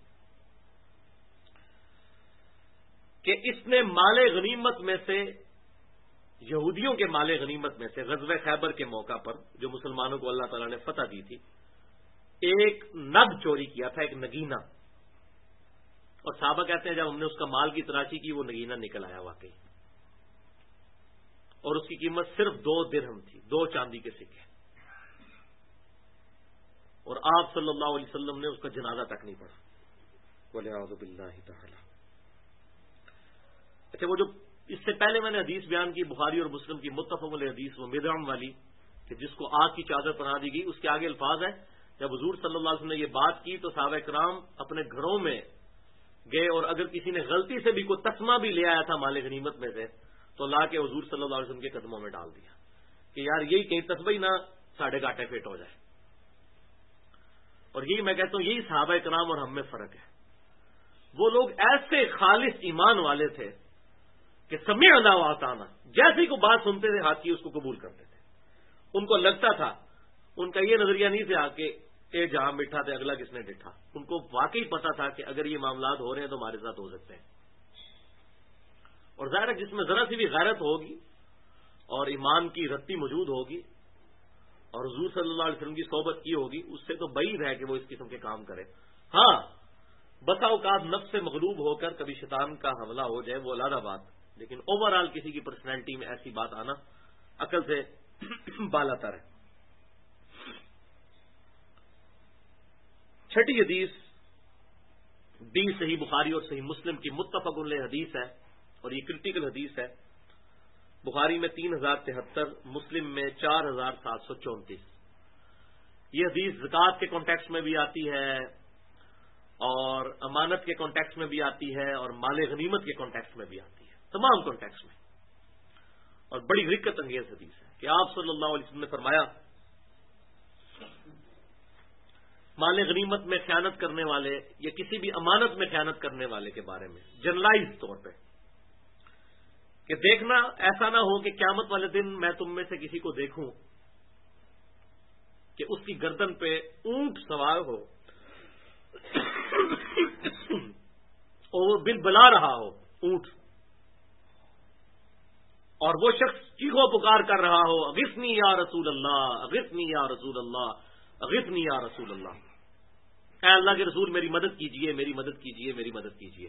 Speaker 1: کہ اس نے مال غنیمت میں سے، یہودیوں کے مال غنیمت میں سے غزوہ خیبر کے موقع پر جو مسلمانوں کو اللہ تعالیٰ نے فتح دی تھی، ایک نگ چوری کیا تھا، ایک نگینہ. اور صحابہ کہتے ہیں جب ہم نے اس کا مال کی تلاشی کی وہ نگینہ نکل آیا واقعی، اور اس کی قیمت صرف 2 درہم تھی، 2 چاندی کے سکے. اور آپ صلی اللہ علیہ وسلم نے اس کا جنازہ تک نہیں پڑھا. وَلِعَوْذُ بِاللَّهِ تَعَالَى. اچھا، وہ جو اس سے پہلے میں نے حدیث بیان کی بخاری اور مسلم کی متفق علیہ حدیث، وہ مدعم والی کہ جس کو آگ کی چادر پہنا دی گئی، اس کے آگے الفاظ ہے جب حضور صلی اللہ علیہ وسلم نے یہ بات کی تو صحابہ کرام اپنے گھروں میں گئے اور اگر کسی نے غلطی سے بھی کوئی تسمہ بھی لے آیا تھا مال غنیمت میں سے تو لا کے حضور صلی اللہ علیہ وسلم کے قدموں میں ڈال دیا کہ یار یہی کہیں تسمہ ہی نہ ساڑھے گاٹے فٹ ہو جائے. اور یہی میں کہتا ہوں یہی صحابہ کرام اور ہم میں فرق ہے. وہ لوگ ایسے خالص ایمان والے تھے کہ سمعنا واطعنا، جیسی کو بات سنتے تھے ہاتھ کی اس کو قبول کرتے تھے. ان کو لگتا تھا، ان کا یہ نظریہ نہیں تھا کہ اے جہاں بٹھا تھے اگلا کس نے ڈٹھا. ان کو واقعی پتا تھا کہ اگر یہ معاملات ہو رہے ہیں تو ہمارے ساتھ ہو سکتے ہیں. اور ظاہر ہے جس میں ذرا سی بھی غیرت ہوگی اور ایمان کی رتی موجود ہوگی اور حضور صلی اللہ علیہ وسلم کی صحبت کی ہوگی، اس سے تو بعید ہے کہ وہ اس قسم کے کام کرے. ہاں، بسا اوقات نفس سے مغلوب ہو کر کبھی شیطان کا حملہ ہو جائے وہ علیحدہ بات، لیکن اوور آل کسی کی پرسنالٹی میں ایسی بات آنا عقل سے بالا تر ہے. چھٹی حدیث بھی صحیح بخاری اور صحیح مسلم کی متفق علیہ حدیث ہے اور یہ کرٹیکل حدیث ہے. بخاری میں 3073، مسلم میں 4734. یہ حدیث زکوٰۃ کے کانٹیکسٹ میں بھی آتی ہے اور امانت کے کانٹیکسٹ میں بھی آتی ہے اور مال غنیمت کے کانٹیکسٹ میں بھی آتی ہے، تمام کانٹیکسٹ میں. اور بڑی حرکت انگیز حدیث ہے کہ آپ صلی اللہ علیہ وسلم نے فرمایا مال غنیمت میں خیانت کرنے والے یا کسی بھی امانت میں خیانت کرنے والے کے بارے میں جنرلائز طور پہ کہ دیکھنا ایسا نہ ہو کہ قیامت والے دن میں تم میں سے کسی کو دیکھوں کہ اس کی گردن پہ اونٹ سوار ہو اور وہ بل بلا رہا ہو اونٹ، اور وہ شخص چیخو پکار کر رہا ہو اغثنی یا رسول اللہ، اغثنی یا رسول اللہ، اغثنی یا رسول اللہ، اے اللہ کے رسول میری مدد کیجئے، میری مدد کیجئے، میری مدد کیجئے،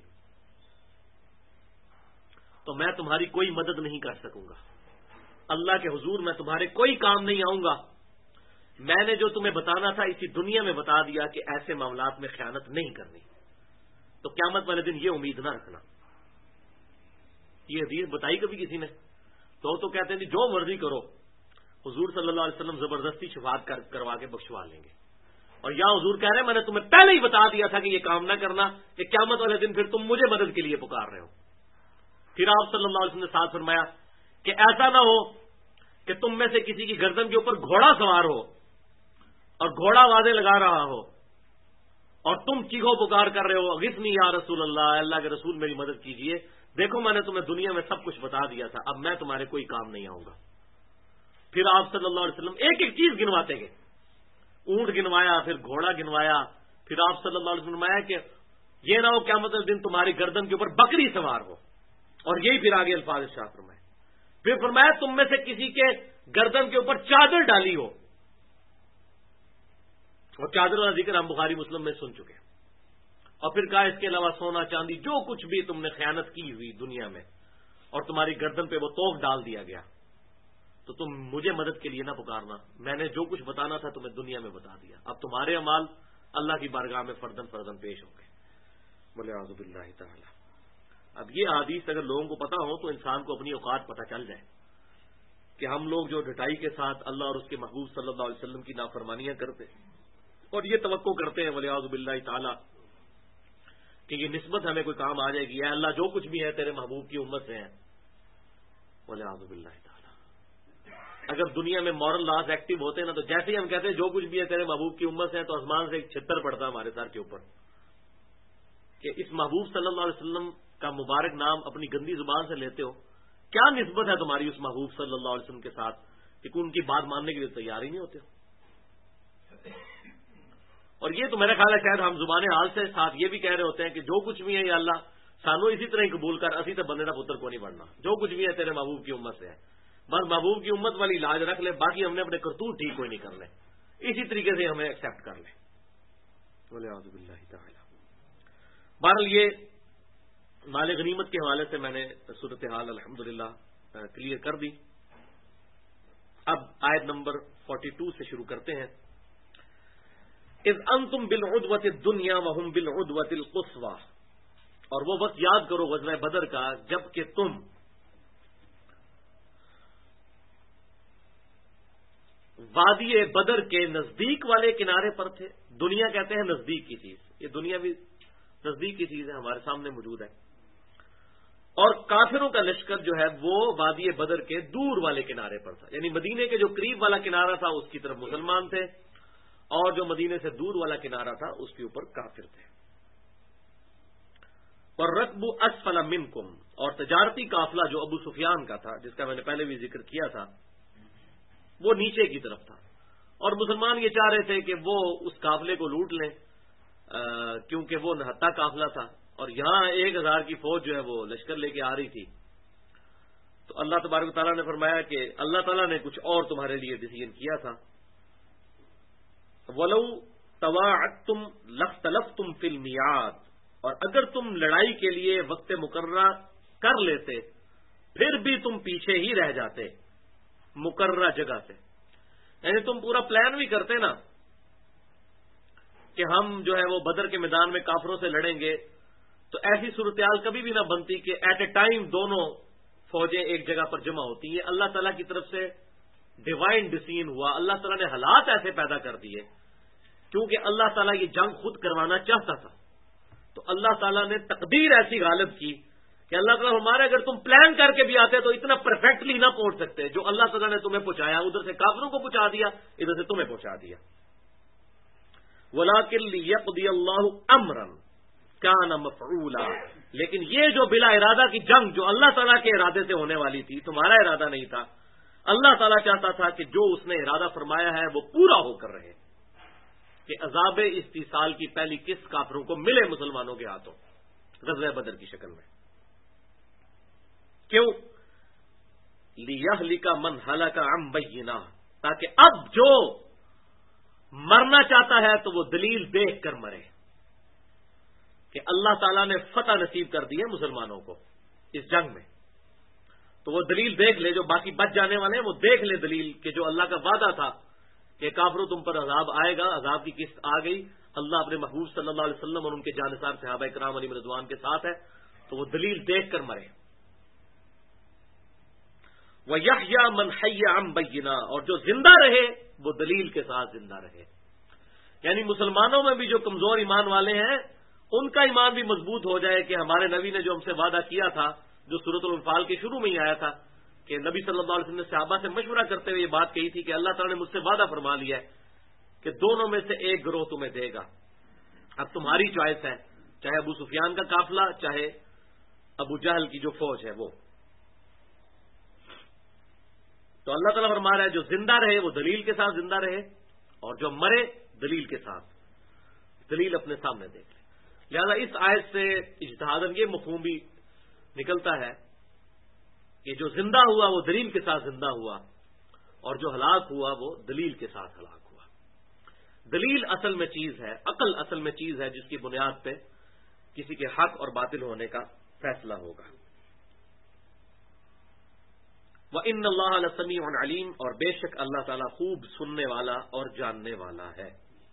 Speaker 1: تو میں تمہاری کوئی مدد نہیں کر سکوں گا، اللہ کے حضور میں تمہارے کوئی کام نہیں آؤں گا، میں نے جو تمہیں بتانا تھا اسی دنیا میں بتا دیا کہ ایسے معاملات میں خیانت نہیں کرنی، تو قیامت والے دن یہ امید نہ رکھنا۔ یہ حدیث بتائی کبھی کسی نے؟ تو کہتے ہیں جو مرضی کرو، حضور صلی اللہ علیہ وسلم زبردستی شفاعت کروا کے بخشوا لیں گے، اور یہاں حضور کہہ رہے ہیں میں نے تمہیں پہلے ہی بتا دیا تھا کہ یہ کام نہ کرنا کہ قیامت والے دن پھر تم مجھے مدد کے لیے پکار رہے ہو۔ پھر آپ صلی اللہ علیہ وسلم نے ساتھ فرمایا کہ ایسا نہ ہو کہ تم میں سے کسی کی گردن کے اوپر گھوڑا سوار ہو اور گھوڑا آوازیں لگا رہا ہو اور تم چیخو پکار کر رہے ہو اغثنی یا رسول اللہ، اللہ کے رسول میری مدد کیجئے، دیکھو میں نے تمہیں دنیا میں سب کچھ بتا دیا تھا، اب میں تمہارے کوئی کام نہیں آؤں گا۔ پھر آپ صلی اللہ علیہ وسلم ایک ایک چیز گنواتے گئے، اونٹ گنوایا، پھر گھوڑا گنوایا، پھر آپ صلی اللہ علیہ وسلم نے فرمایا کہ یہ نہ ہو قیامت الدین تمہاری گردن کے اوپر بکری سوار ہو، اور یہی پھر آگے الفاظ ارشاد فرمائے۔ پھر فرمایا تم میں سے کسی کے گردن کے اوپر چادر ڈالی ہو، اور چادر والا ذکر ہم بخاری مسلم میں سن چکے ہیں، اور پھر کہا اس کے علاوہ سونا چاندی جو کچھ بھی تم نے خیانت کی ہوئی دنیا میں اور تمہاری گردن پہ وہ توق ڈال دیا گیا، تو تم مجھے مدد کے لیے نہ پکارنا، میں نے جو کچھ بتانا تھا تمہیں دنیا میں بتا دیا، اب تمہارے اعمال اللہ کی بارگاہ میں فردن فردن پیش ہوں گے۔ بولے اعوذ باللہ تعالی۔ اب یہ حدیث اگر لوگوں کو پتا ہو تو انسان کو اپنی اوقات پتہ چل جائے کہ ہم لوگ جو ڈٹائی کے ساتھ اللہ اور اس کے محبوب صلی اللہ علیہ وسلم کی نافرمانیاں کرتے اور یہ توقع کرتے ہیں ولی اعوذ باللہ تعالی کہ یہ نسبت ہمیں کوئی کام آ جائے گی، اے اللہ جو کچھ بھی ہے تیرے محبوب کی امت سے ہے، ولی اعوذ باللہ تعالی۔ اگر دنیا میں مورل لاز ایکٹیو ہوتے ہیں نا، تو جیسے ہی ہم کہتے ہیں جو کچھ بھی ہے تیرے محبوب کی امت سے ہے، تو آسمان سے ایک چھتر پڑتا ہمارے سر کے اوپر کہ اس محبوب صلی اللہ علیہ وسلم کا مبارک نام اپنی گندی زبان سے لیتے ہو، کیا نسبت ہے تمہاری اس محبوب صلی اللہ علیہ وسلم کے ساتھ کہ ان کی بات ماننے کے لیے تیار ہی نہیں ہوتے ہو۔ اور یہ تو میرا خیال ہے شاید ہم زبان حال سے ساتھ یہ بھی کہہ رہے ہوتے ہیں کہ جو کچھ بھی ہے یا اللہ سانو اسی طرح ہی قبول کر، اسی طرح بندے کا پتر کو نہیں بڑھنا، جو کچھ بھی ہے تیرے محبوب کی امت سے ہے، بس محبوب کی امت والی لاج رکھ لے، باقی ہم نے اپنے کرتوت ٹھیک کوئی نہیں کر لے، اسی طریقے سے ہمیں ایکسپٹ کر لیں۔ بولے اعوذ باللہ تعالی۔ بہرحال یہ مال غنیمت کے حوالے سے میں نے صورتحال الحمدللہ کلیئر کر دی۔ اب آیت نمبر 42 سے شروع کرتے ہیں۔ اذ انتم بالعدوۃ الدنیا وهم بالعدوۃ القصوى، اور وہ وقت یاد کرو غزوہ بدر کا جب کہ تم وادی بدر کے نزدیک والے کنارے پر تھے۔ دنیا کہتے ہیں نزدیک کی چیز، یہ دنیا بھی نزدیک کی چیز ہے، ہمارے سامنے موجود ہے، اور کافروں کا لشکر جو ہے وہ وادی بدر کے دور والے کنارے پر تھا، یعنی مدینے کے جو قریب والا کنارہ تھا اس کی طرف مسلمان تھے، اور جو مدینے سے دور والا کنارہ تھا اس کے اوپر کافر تھے۔ والركب اسفل منکم، اور تجارتی قافلہ جو ابو سفیان کا تھا جس کا میں نے پہلے بھی ذکر کیا تھا وہ نیچے کی طرف تھا، اور مسلمان یہ چاہ رہے تھے کہ وہ اس قافلے کو لوٹ لیں کیونکہ وہ نہتا قافلہ تھا، اور یہاں 1000 کی فوج جو ہے وہ لشکر لے کے آ رہی تھی۔ تو اللہ تبارک و تعالیٰ نے فرمایا کہ اللہ تعالیٰ نے کچھ اور تمہارے لیے ڈیسیژن کیا تھا۔ وَلَوْ تَوَاعَدْتُمْ لَاخْتَلَفْتُمْ فِي الْمِيعَادِ، اور اگر تم لڑائی کے لیے وقت مقررہ کر لیتے پھر بھی تم پیچھے ہی رہ جاتے مقررہ جگہ سے، یعنی تم پورا پلان بھی کرتے نا کہ ہم جو ہے وہ بدر کے میدان میں کافروں سے لڑیں گے، تو ایسی صورتحال کبھی بھی نہ بنتی کہ ایٹ اے ٹائم دونوں فوجیں ایک جگہ پر جمع ہوتی ہیں۔ اللہ تعالیٰ کی طرف سے ڈیوائن ڈسین ہوا، اللہ تعالیٰ نے حالات ایسے پیدا کر دیے کیونکہ اللہ تعالیٰ یہ جنگ خود کروانا چاہتا تھا، تو اللہ تعالیٰ نے تقدیر ایسی غالب کی کہ اللہ تعالیٰ ہمارے اگر تم پلان کر کے بھی آتے تو اتنا پرفیکٹلی نہ پہنچ سکتے، جو اللہ تعالیٰ نے تمہیں پہنچایا ادھر سے کافروں کو پہنچا دیا، ادھر سے تمہیں پہنچا دیا۔ وَلَٰكِن لِّيَقْضِيَ اللَّهُ أَمْرًا كَانَ مَفْعُولًا، لیکن یہ جو بلا ارادہ کی جنگ جو اللہ تعالیٰ کے ارادے سے ہونے والی تھی، تمہارا ارادہ نہیں تھا، اللہ تعالیٰ چاہتا تھا کہ جو اس نے ارادہ فرمایا ہے وہ پورا ہو کر رہے، کہ عذاب استیصال کی پہلی قسط کافروں کو ملے مسلمانوں کے ہاتھوں غزوہ بدر کی شکل میں۔ کیوں؟ لِيَهْلِكَ مَنْ هَلَكَ عَنْ بَيِّنَةٍ، تاکہ اب جو مرنا چاہتا ہے تو وہ دلیل دیکھ کر مرے، کہ اللہ تعالیٰ نے فتح نصیب کر دی ہے مسلمانوں کو اس جنگ میں، تو وہ دلیل دیکھ لے۔ جو باقی بچ جانے والے ہیں وہ دیکھ لے دلیل کہ جو اللہ کا وعدہ تھا کہ کافروں تم پر عذاب آئے گا، عذاب کی قسط آ گئی، اللہ اپنے محبوب صلی اللہ علیہ وسلم اور ان کے جانثار صحابہ کرام علیہ رضوان کے ساتھ ہے، تو وہ دلیل دیکھ کر مرے۔ وَيَحْيَىٰ مَنْ حَيَّ عَنْ بَيِّنَةٍ، اور جو زندہ رہے وہ دلیل کے ساتھ زندہ رہے، یعنی مسلمانوں میں بھی جو کمزور ایمان والے ہیں ان کا ایمان بھی مضبوط ہو جائے کہ ہمارے نبی نے جو ہم سے وعدہ کیا تھا، جو سورۃ الانفال کے شروع میں ہی آیا تھا کہ نبی صلی اللہ علیہ وسلم نے صحابہ سے مشورہ کرتے ہوئے یہ بات کہی تھی کہ اللہ تعالیٰ نے مجھ سے وعدہ فرما لیا ہے کہ دونوں میں سے ایک گروہ تمہیں دے گا، اب تمہاری چوائس ہے، چاہے ابو سفیان کا قافلہ چاہے ابو جہل کی جو فوج ہے وہ۔ تو اللہ تعالیٰ فرما رہا ہے جو زندہ رہے وہ دلیل کے ساتھ زندہ رہے، اور جو مرے دلیل کے ساتھ، دلیل اپنے سامنے دیکھ لے۔ لہذا اس آیت سے اجتہاداً یہ مفہوم بھی نکلتا ہے کہ جو زندہ ہوا وہ دلیل کے ساتھ زندہ ہوا، اور جو ہلاک ہوا وہ دلیل کے ساتھ ہلاک ہوا۔ دلیل اصل میں چیز ہے، عقل اصل میں چیز ہے جس کی بنیاد پہ کسی کے حق اور باطل ہونے کا فیصلہ ہوگا۔ وَإِنَّ اللَّهَ لَسَمِيعٌ عَلِيمٌ، اور بے شک اللہ تعالیٰ خوب سننے والا اور جاننے والا ہے۔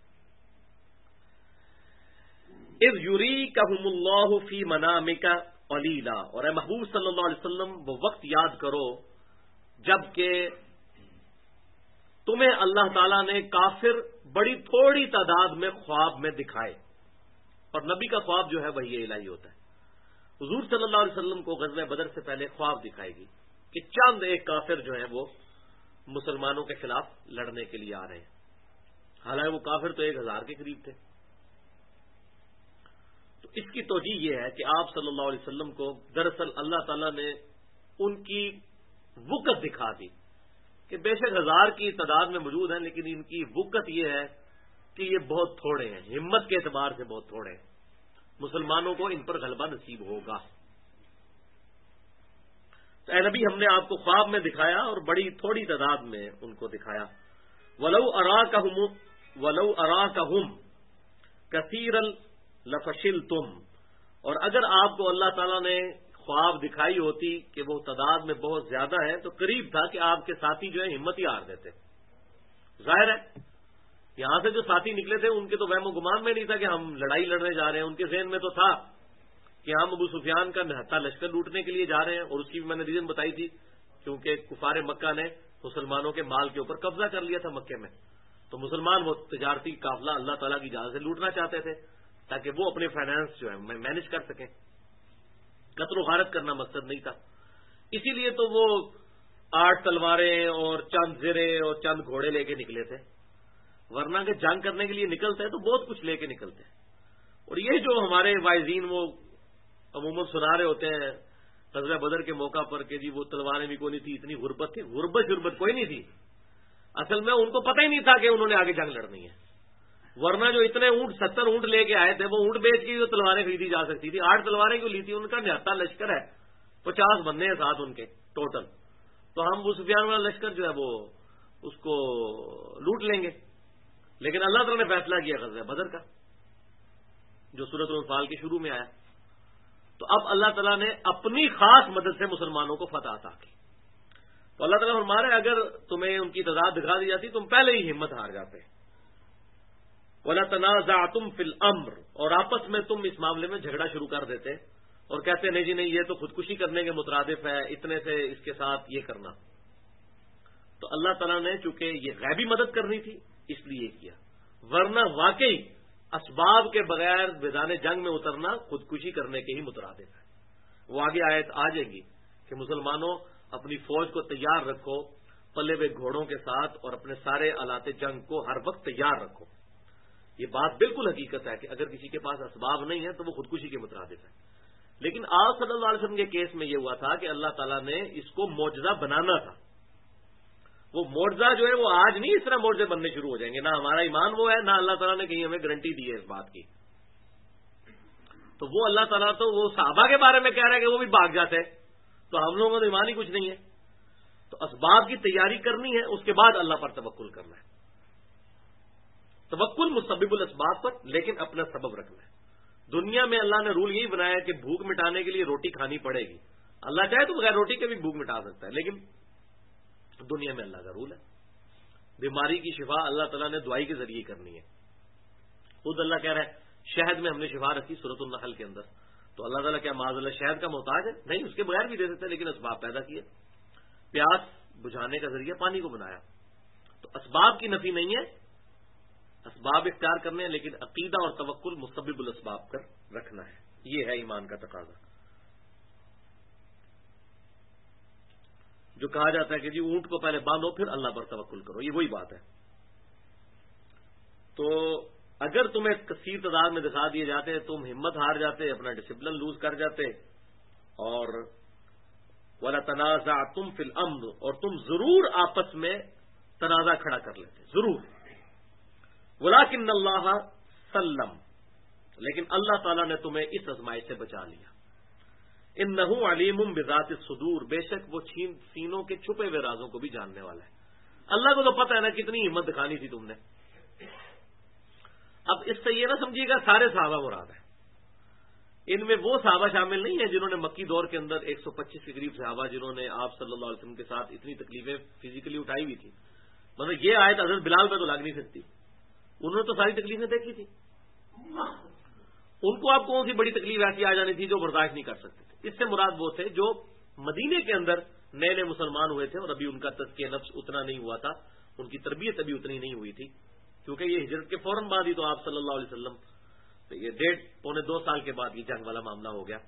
Speaker 1: اِذْ يُرِيكَهُمُ اللَّهُ فِي مَنَامِكَ قَلِيلًا، اور اے محبوب صلی اللہ علیہ وسلم وہ وقت یاد کرو جب کہ تمہیں اللہ تعالیٰ نے کافر بڑی تھوڑی تعداد میں خواب میں دکھائے، اور نبی کا خواب جو ہے وہی الہی ہوتا ہے۔ حضور صلی اللہ علیہ وسلم کو غزوہ بدر سے پہلے خواب دکھائے گی کہ چند ایک کافر جو ہیں وہ مسلمانوں کے خلاف لڑنے کے لیے آ رہے ہیں، حالانکہ وہ کافر تو 1000 کے قریب تھے۔ تو اس کی توجیہ یہ ہے کہ آپ صلی اللہ علیہ وسلم کو دراصل اللہ تعالیٰ نے ان کی وقت دکھا دی کہ بے شک 1000 کی تعداد میں موجود ہیں، لیکن ان کی وقت یہ ہے کہ یہ بہت تھوڑے ہیں، ہمت کے اعتبار سے بہت تھوڑے ہیں، مسلمانوں کو ان پر غلبہ نصیب ہوگا۔ تو اے نبی ہم نے آپ کو خواب میں دکھایا اور بڑی تھوڑی تعداد میں ان کو دکھایا۔ وَلَوْ أَرَاكَهُمْ كَثِيرًا لَفَشِلْتُمْ، اور اگر آپ کو اللہ تعالیٰ نے خواب دکھائی ہوتی کہ وہ تعداد میں بہت زیادہ ہیں تو قریب تھا کہ آپ کے ساتھی جو ہیں ہمت ہی ہار دیتے۔ ظاہر ہے یہاں سے جو ساتھی نکلے تھے ان کے تو وہم و گمان میں نہیں تھا کہ ہم لڑائی لڑنے جا رہے ہیں، ان کے ذہن میں تو تھا کہ ہم ابو سفیان کا نہتا لشکر لوٹنے کے لیے جا رہے ہیں، اور اس کی بھی میں نے ریزن بتائی تھی کیونکہ کفار مکہ نے مسلمانوں کے مال کے اوپر قبضہ کر لیا تھا مکے میں، تو مسلمان وہ تجارتی قافلہ اللہ تعالیٰ کی اجازت سے لوٹنا چاہتے تھے تاکہ وہ اپنے فائنانس جو ہے مینج کر سکیں، قتل و غارت کرنا مقصد نہیں تھا۔ اسی لیے تو وہ 8 تلواریں اور چند زرے اور چند گھوڑے لے کے نکلے تھے، ورنہ کہ جنگ کرنے کے لیے نکلتے ہیں تو بہت کچھ لے کے نکلتے ہیں۔ اور یہ جو ہمارے وائزین وہ عموماً سنا رہے ہوتے ہیں غزوہ بدر کے موقع پر کہ جی وہ تلواریں بھی کوئی نہیں تھی، اتنی غربت تھی، غربت کوئی نہیں تھی، اصل میں ان کو پتہ ہی نہیں تھا کہ انہوں نے آگے جنگ لڑنی ہے، ورنہ جو اتنے اونٹ 70 اونٹ لے کے آئے تھے وہ اونٹ بیچ کے جو تلواریں خریدی جا سکتی تھی، 8 تلواریں کیوں لی تھی؟ ان کا نہتا لشکر ہے، 50 بندے ہیں ساتھ ان کے ٹوٹل، تو ہم ابو سفیان والا لشکر جو ہے وہ اس کو لوٹ لیں گے۔ لیکن اللہ تعالیٰ نے فیصلہ کیا غزوہ بدر کا جو سورۃ الانفال کے شروع میں آیا، تو اب اللہ تعالیٰ نے اپنی خاص مدد سے مسلمانوں کو فتح عطا کی۔ تو اللہ تعالیٰ فرما رہے ہیں اگر تمہیں ان کی تعداد دکھا دی جاتی تم پہلے ہی ہمت ہار جاتے۔ وَلَا تَنَازَعْتُمْ فِي الْأَمْرِ، اور آپس میں تم اس معاملے میں جھگڑا شروع کر دیتے اور کہتے نہیں جی نہیں یہ تو خودکشی کرنے کے مترادف ہے، اتنے سے اس کے ساتھ یہ کرنا۔ تو اللہ تعالیٰ نے چونکہ یہ غیبی مدد کرنی تھی اس لیے کیا، ورنہ واقعی اسباب کے بغیر میدان جنگ میں اترنا خودکشی کرنے کے ہی مترادف ہے۔ وہ آگے آیت آ جائے گی کہ مسلمانوں اپنی فوج کو تیار رکھو پلے ہوئے گھوڑوں کے ساتھ، اور اپنے سارے آلات جنگ کو ہر وقت تیار رکھو۔ یہ بات بالکل حقیقت ہے کہ اگر کسی کے پاس اسباب نہیں ہے تو وہ خودکشی کے مترادف ہے، لیکن آپ صلی اللہ علیہ وسلم کے کیس میں یہ ہوا تھا کہ اللہ تعالیٰ نے اس کو معجزہ بنانا تھا. وہ معجزہ جو ہے وہ آج نہیں اس طرح معجزے بننے شروع ہو جائیں گے. نہ ہمارا ایمان وہ ہے، نہ اللہ تعالیٰ نے کہیں ہمیں گارنٹی دی ہے اس بات کی. تو وہ اللہ تعالیٰ تو وہ صحابہ کے بارے میں کہہ رہا ہے کہ وہ بھی بھاگ جاتے ہیں، تو ہم لوگوں کا تو ایمان ہی کچھ نہیں ہے. تو اسباب کی تیاری کرنی ہے، اس کے بعد اللہ پر توکل کرنا ہے. توکل مسبب الاسباب پر، لیکن اپنا سبب رکھنا ہے. دنیا میں اللہ نے رول یہی بنایا ہے کہ بھوک مٹانے کے لیے روٹی کھانی پڑے گی. اللہ چاہے تو بغیر روٹی کے بھی بھوک مٹا سکتا ہے، لیکن دنیا میں اللہ کا رول ہے. بیماری کی شفا اللہ تعالیٰ نے دعائی کے ذریعے کرنی ہے. خود اللہ کہہ رہا ہے شہد میں ہم نے شفا رکھی سورۃ النحل کے اندر. تو اللہ تعالیٰ کیا معاذ اللہ شہد کا محتاج ہے؟ نہیں، اس کے بغیر بھی دے سکتے ہیں، لیکن اسباب پیدا کیے. پیاس بجھانے کا ذریعہ پانی کو بنایا. تو اسباب کی نفی نہیں ہے، اسباب اختیار کرنے ہیں، لیکن عقیدہ اور توکل مسبب الاسباب کر رکھنا ہے. یہ ہے ایمان کا تقاضا. جو کہا جاتا ہے کہ جی اونٹ کو پہلے باندھو پھر اللہ پر توکل کرو، یہ وہی بات ہے. تو اگر تمہیں کثیر تعداد میں دکھا دیے جاتے تم ہمت ہار جاتے، اپنا ڈسپلن لوز کر جاتے، اور وَلَا تَنَازَعْتُمْ فِي الْأَمْرِ، اور تم ضرور آپس میں تنازع کھڑا کر لیتے، ضرور. وَلَكِنَّ اللَّهَ سَلَّمَ، لیکن اللہ تعالیٰ نے تمہیں اس آزمائش سے بچا لیا. إِنَّهُ عَلِيمٌ بِذَاتِ الصُّدُورِ، بے شک وہ سینوں کے چھپے ہوئے رازوں کو بھی جاننے والا ہے. اللہ کو تو پتہ ہے نا کتنی ہمت دکھانی تھی تم نے. اب اس سے یہ نہ سمجھیے گا سارے صحابہ مراد ہیں. ان میں وہ صحابہ شامل نہیں ہیں جنہوں نے مکی دور کے اندر 125 کے قریب صحابہ جنہوں نے آپ صلی اللہ علیہ وسلم کے ساتھ اتنی تکلیفیں فزیکلی اٹھائی ہوئی تھی. مطلب یہ آیت حضرت بلال پہ تو لگ نہیں سکتی، انہوں نے تو ساری تکلیفیں دیکھی تھی. ان کو آپ کون سی بڑی تکلیف ایسی آ جانی تھی جو برداشت نہیں کر سکتے تھے. اس سے مراد وہ تھے جو مدینے کے اندر نئے نئے مسلمان ہوئے تھے اور ابھی ان کا تزکیہ نفس اتنا نہیں ہوا تھا، ان کی تربیت ابھی اتنی نہیں ہوئی تھی، کیونکہ یہ ہجرت کے فوراً بعد ہی تو آپ صلی اللہ علیہ وسلم یہ 1.5-2 سال کے بعد یہ جنگ والا معاملہ ہو گیا.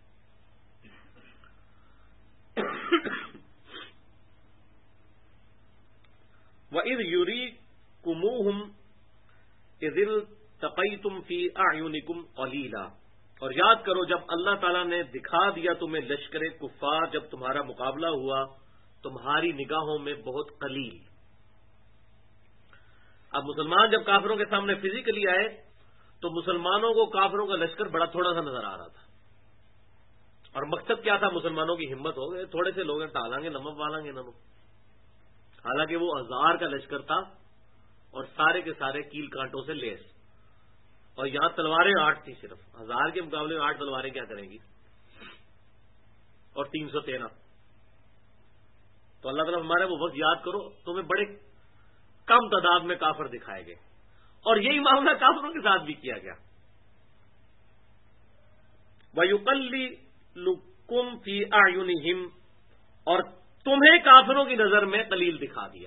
Speaker 1: وَإِذْ يُرِيكُمُوهُمْ إِذِ الْتَقَيْتُمْ فِي أَعْيُنِكُمْ قَلِيلًا، اور یاد کرو جب اللہ تعالیٰ نے دکھا دیا تمہیں لشکر کفار، جب تمہارا مقابلہ ہوا تمہاری نگاہوں میں بہت قلیل. اب مسلمان جب کافروں کے سامنے فزیکلی آئے تو مسلمانوں کو کافروں کا لشکر بڑا تھوڑا سا نظر آ رہا تھا. اور مقصد کیا تھا؟ مسلمانوں کی ہمت ہو گئے، تھوڑے سے لوگ ہیں ٹالیں گے، نمک والیں گے نمک. حالانکہ وہ 1000 کا لشکر تھا اور سارے کے سارے کیل کانٹوں سے لیس، اور یہاں تلواریں 8 تھیں صرف. 1000 کے مقابلے میں 8 تلواریں کیا کریں گی؟ اور 313. تو اللہ تعالیٰ ہمارے وہ وقت یاد کرو تمہیں بڑے کم تعداد میں کافر دکھائے گئے، اور یہی معاملہ کافروں کے ساتھ بھی کیا گیا. وَيُقَلِّلُكُمْ فِي أَعْيُنِهِمْ، اور تمہیں کافروں کی نظر میں قلیل دکھا دیا.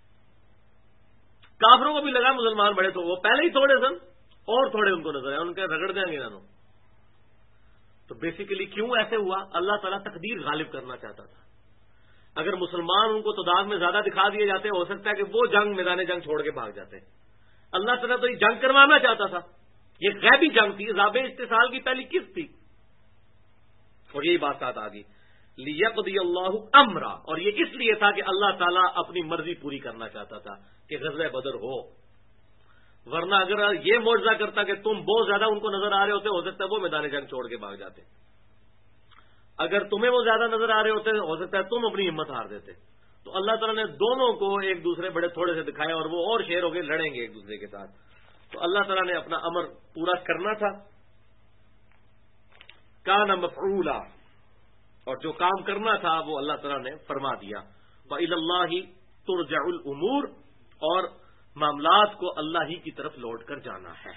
Speaker 1: کافروں کو بھی لگا مسلمان بڑے تو وہ پہلے ہی تھوڑے سن اور تھوڑے ان کو نظر آئے، ان کے رگڑ دیں گے نانو. تو بیسیکلی کیوں ایسے ہوا؟ اللہ تعالیٰ تقدیر غالب کرنا چاہتا تھا. اگر مسلمان ان کو تعداد میں زیادہ دکھا دیے جاتے ہو سکتا ہے کہ وہ جنگ میدان جنگ چھوڑ کے بھاگ جاتے. اللہ تعالیٰ تو یہ جنگ کروانا چاہتا تھا. یہ غیبی جنگ تھی، ذاب استحصال کی پہلی قسط تھی. اور یہی بات ساتھ آ گئی لیقضی اللہ امرا، اور یہ اس لیے تھا کہ اللہ تعالیٰ اپنی مرضی پوری کرنا چاہتا تھا کہ غزوہ بدر ہو. ورنہ اگر یہ معجزہ کرتا کہ تم بہت زیادہ ان کو نظر آ رہے ہوتے، ہو سکتا ہے وہ میدان جنگ چھوڑ کے بھاگ جاتے. اگر تمہیں وہ زیادہ نظر آ رہے ہوتے ہو سکتا ہے تم اپنی ہمت ہار دیتے. تو اللہ تعالیٰ نے دونوں کو ایک دوسرے بڑے تھوڑے سے دکھائے، اور وہ اور شیر ہو گئے، لڑیں گے ایک دوسرے کے ساتھ. تو اللہ تعالیٰ نے اپنا امر پورا کرنا تھا. کان مفعولا، اور جو کام کرنا تھا وہ اللہ تعالیٰ نے فرما دیا. وَإِلَى اللَّهِ تُرْجَعُ الْأُمُورُ، اور معاملات کو اللہ ہی کی طرف لوٹ کر جانا ہے.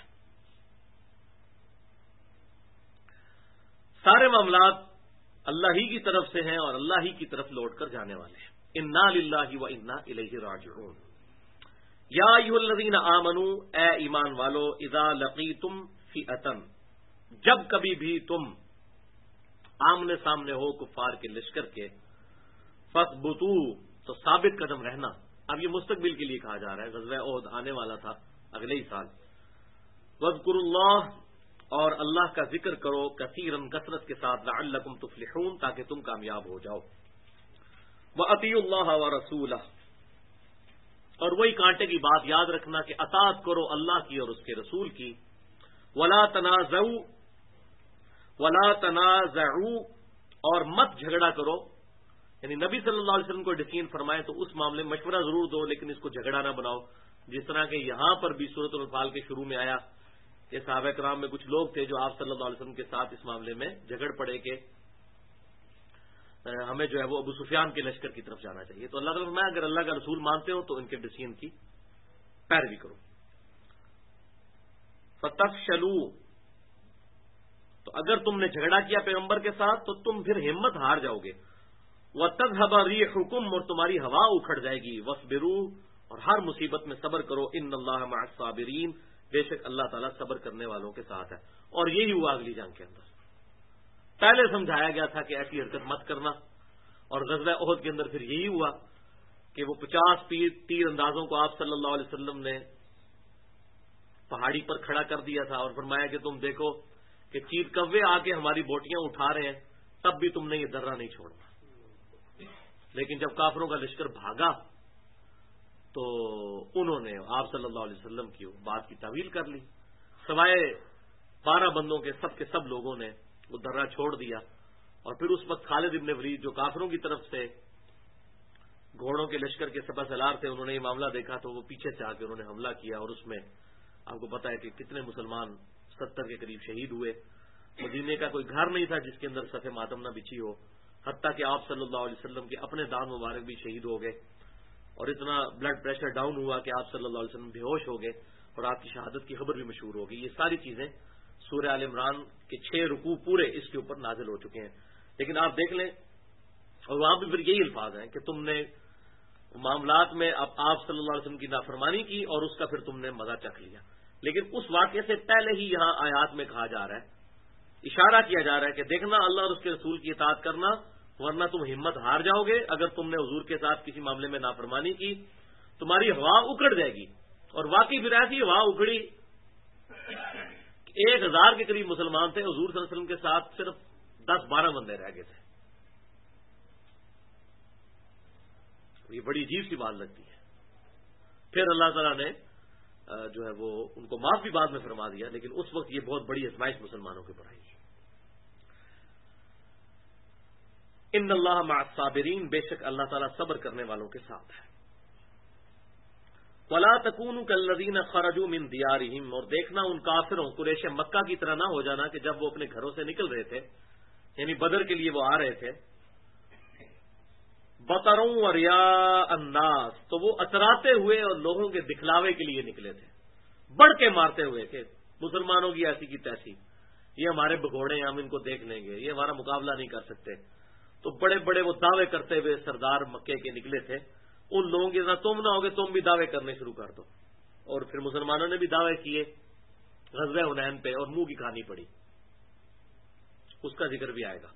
Speaker 1: سارے معاملات اللہ ہی کی طرف سے ہیں اور اللہ ہی کی طرف لوٹ کر جانے والے ہیں. اِنَّا لِلَّهِ وَإِنَّا إِلَيْهِ راجعون. یا ایھا الذین آمنوا، اے ایمان والو، اذا لقیتم فئۃ، جب کبھی بھی تم آمنے سامنے ہو کفار کے لشکر کے، فاثبتوا، تو ثابت قدم رہنا. اب یہ مستقبل کے لیے کہا جا رہا ہے، غزوہ احد آنے والا تھا اگلے ہی سال. واذکروا اللہ، اور اللہ کا ذکر کرو کثیرن کثرت کے ساتھ لعلکم تفلحون تاکہ تم کامیاب ہو جاؤ. وَأَطِیعُوا اللَّهَ وَرَسُولَهُ اور وہی کانٹے کی بات یاد رکھنا کہ اطاعت کرو اللہ کی اور اس کے رسول کی. وَلَا تَنَازَعُوا اور مت جھگڑا کرو. یعنی نبی صلی اللہ علیہ وسلم کو ڈسیزن فرمائے تو اس معاملے میں مشورہ ضرور دو لیکن اس کو جھگڑا نہ بناؤ. جس طرح کہ یہاں پر بھی سورۃ الانفال کے شروع میں آیا کہ صحابہ کرام میں کچھ لوگ تھے جو آپ صلی اللہ علیہ وسلم کے ساتھ اس معاملے میں جھگڑ پڑے کہ ہمیں جو ہے وہ ابو سفیان کے لشکر کی طرف جانا چاہیے. تو اللہ تعالیٰ میں اگر اللہ کا رسول مانتے ہو تو ان کے ڈسیزن کی پیروی کرو. فَتَفْشَلُوا تو اگر تم نے جھگڑا کیا پیغمبر کے ساتھ تو تم پھر ہمت ہار جاؤ گے. وَتَذْهَبَ رِيحُكُمْ اور تمہاری ہوا اکھڑ جائے گی. وَاصْبِرُوا اور ہر مصیبت میں صبر کرو. إِنَّ اللَّهَ مَعَ الصَّابِرِينَ بے شک اللہ تعالیٰ صبر کرنے والوں کے ساتھ ہے. اور یہی ہوا اگلی جنگ کے اندر. پہلے سمجھایا گیا تھا کہ ایسی حرکت مت کرنا اور غزوہ احد کے اندر پھر یہی ہوا کہ وہ 50 تیر اندازوں کو آپ صلی اللہ علیہ وسلم نے پہاڑی پر کھڑا کر دیا تھا اور فرمایا کہ تم دیکھو کہ چیت کوے آ کے ہماری بوٹیاں اٹھا رہے ہیں تب بھی تم نے یہ درہ نہیں چھوڑنا. لیکن جب کافروں کا لشکر بھاگا تو انہوں نے آپ صلی اللہ علیہ وسلم کی بات کی تعویل کر لی. سوائے 12 بندوں کے سب لوگوں نے وہ درہ چھوڑ دیا. اور پھر اس وقت خالد ابن ولید جو کافروں کی طرف سے گھوڑوں کے لشکر کے سپہ سالار تھے انہوں نے یہ معاملہ دیکھا تو وہ پیچھے سے آ کے انہوں نے حملہ کیا اور اس میں آپ کو پتا ہے کہ کتنے مسلمان 70 کے قریب شہید ہوئے. مدینے کا کوئی گھر نہیں تھا جس کے اندر صف ماتم نہ بچھی ہو. حتیٰ کہ آپ صلی اللہ علیہ وسلم کے اپنے دان مبارک بھی شہید ہو گئے اور اتنا بلڈ پریشر ڈاؤن ہوا کہ آپ صلی اللہ علیہ وسلم بے ہوش ہو گئے اور آپ کی شہادت کی خبر بھی مشہور ہو گئی. یہ ساری چیزیں سورہ آل عمران کے 6 رکوع پورے اس کے اوپر نازل ہو چکے ہیں. لیکن آپ دیکھ لیں اور وہاں بھی پھر یہی الفاظ ہیں کہ تم نے معاملات میں اب آپ صلی اللہ علیہ وسلم کی نافرمانی کی اور اس کا پھر تم نے مزہ چکھ لیا. لیکن اس واقعے سے پہلے ہی یہاں آیات میں کہا جا رہا ہے, اشارہ کیا جا رہا ہے کہ دیکھنا اللہ اور اس کے رسول کی اطاعت کرنا ورنہ تم ہمت ہار جاؤ گے. اگر تم نے حضور کے ساتھ کسی معاملے میں نافرمانی کی تمہاری ہوا اکڑ جائے گی. اور واقعی پھر ایسی ہوا اکڑی 1000 کے قریب مسلمان تھے, حضور صلی اللہ علیہ وسلم کے ساتھ صرف 10-12 بندے رہ گئے تھے. یہ بڑی عجیب سی بات لگتی ہے. پھر اللہ تعالیٰ نے جو ہے وہ ان کو معاف بھی بعد میں فرما دیا, لیکن اس وقت یہ بہت بڑی آزمائش مسلمانوں کے اوپر آئی. ان اللہ مع الصابرین بے شک اللہ تعالیٰ صبر کرنے والوں کے ساتھ ہے. وَلَا تَكُونُوا كَالَّذِينَ خَرَجُوا مِن دِيَارِهِمْ اور دیکھنا ان کافروں قریش مکہ کی طرح نہ ہو جانا کہ جب وہ اپنے گھروں سے نکل رہے تھے یعنی بدر کے لیے وہ آ رہے تھے, بطروا وَرِيَاءَ النَّاسِ تو وہ اتراتے ہوئے اور لوگوں کے دکھلاوے کے لیے نکلے تھے, بڑھ کے مارتے ہوئے کہ مسلمانوں کی ایسی کی تیسی, یہ ہمارے بگوڑے ہیں ہم ان کو دیکھ لیں گے, یہ ہمارا مقابلہ نہیں کر سکتے. تو بڑے بڑے وہ دعوے کرتے ہوئے سردار مکے کے نکلے تھے. ان لوگوں کی طرح تم نہ ہوگے تم بھی دعوے کرنے شروع کر دو. اور پھر مسلمانوں نے بھی دعوے کیے غزوہ حنین پہ اور منہ کی کہانی پڑی, اس کا ذکر بھی آئے گا.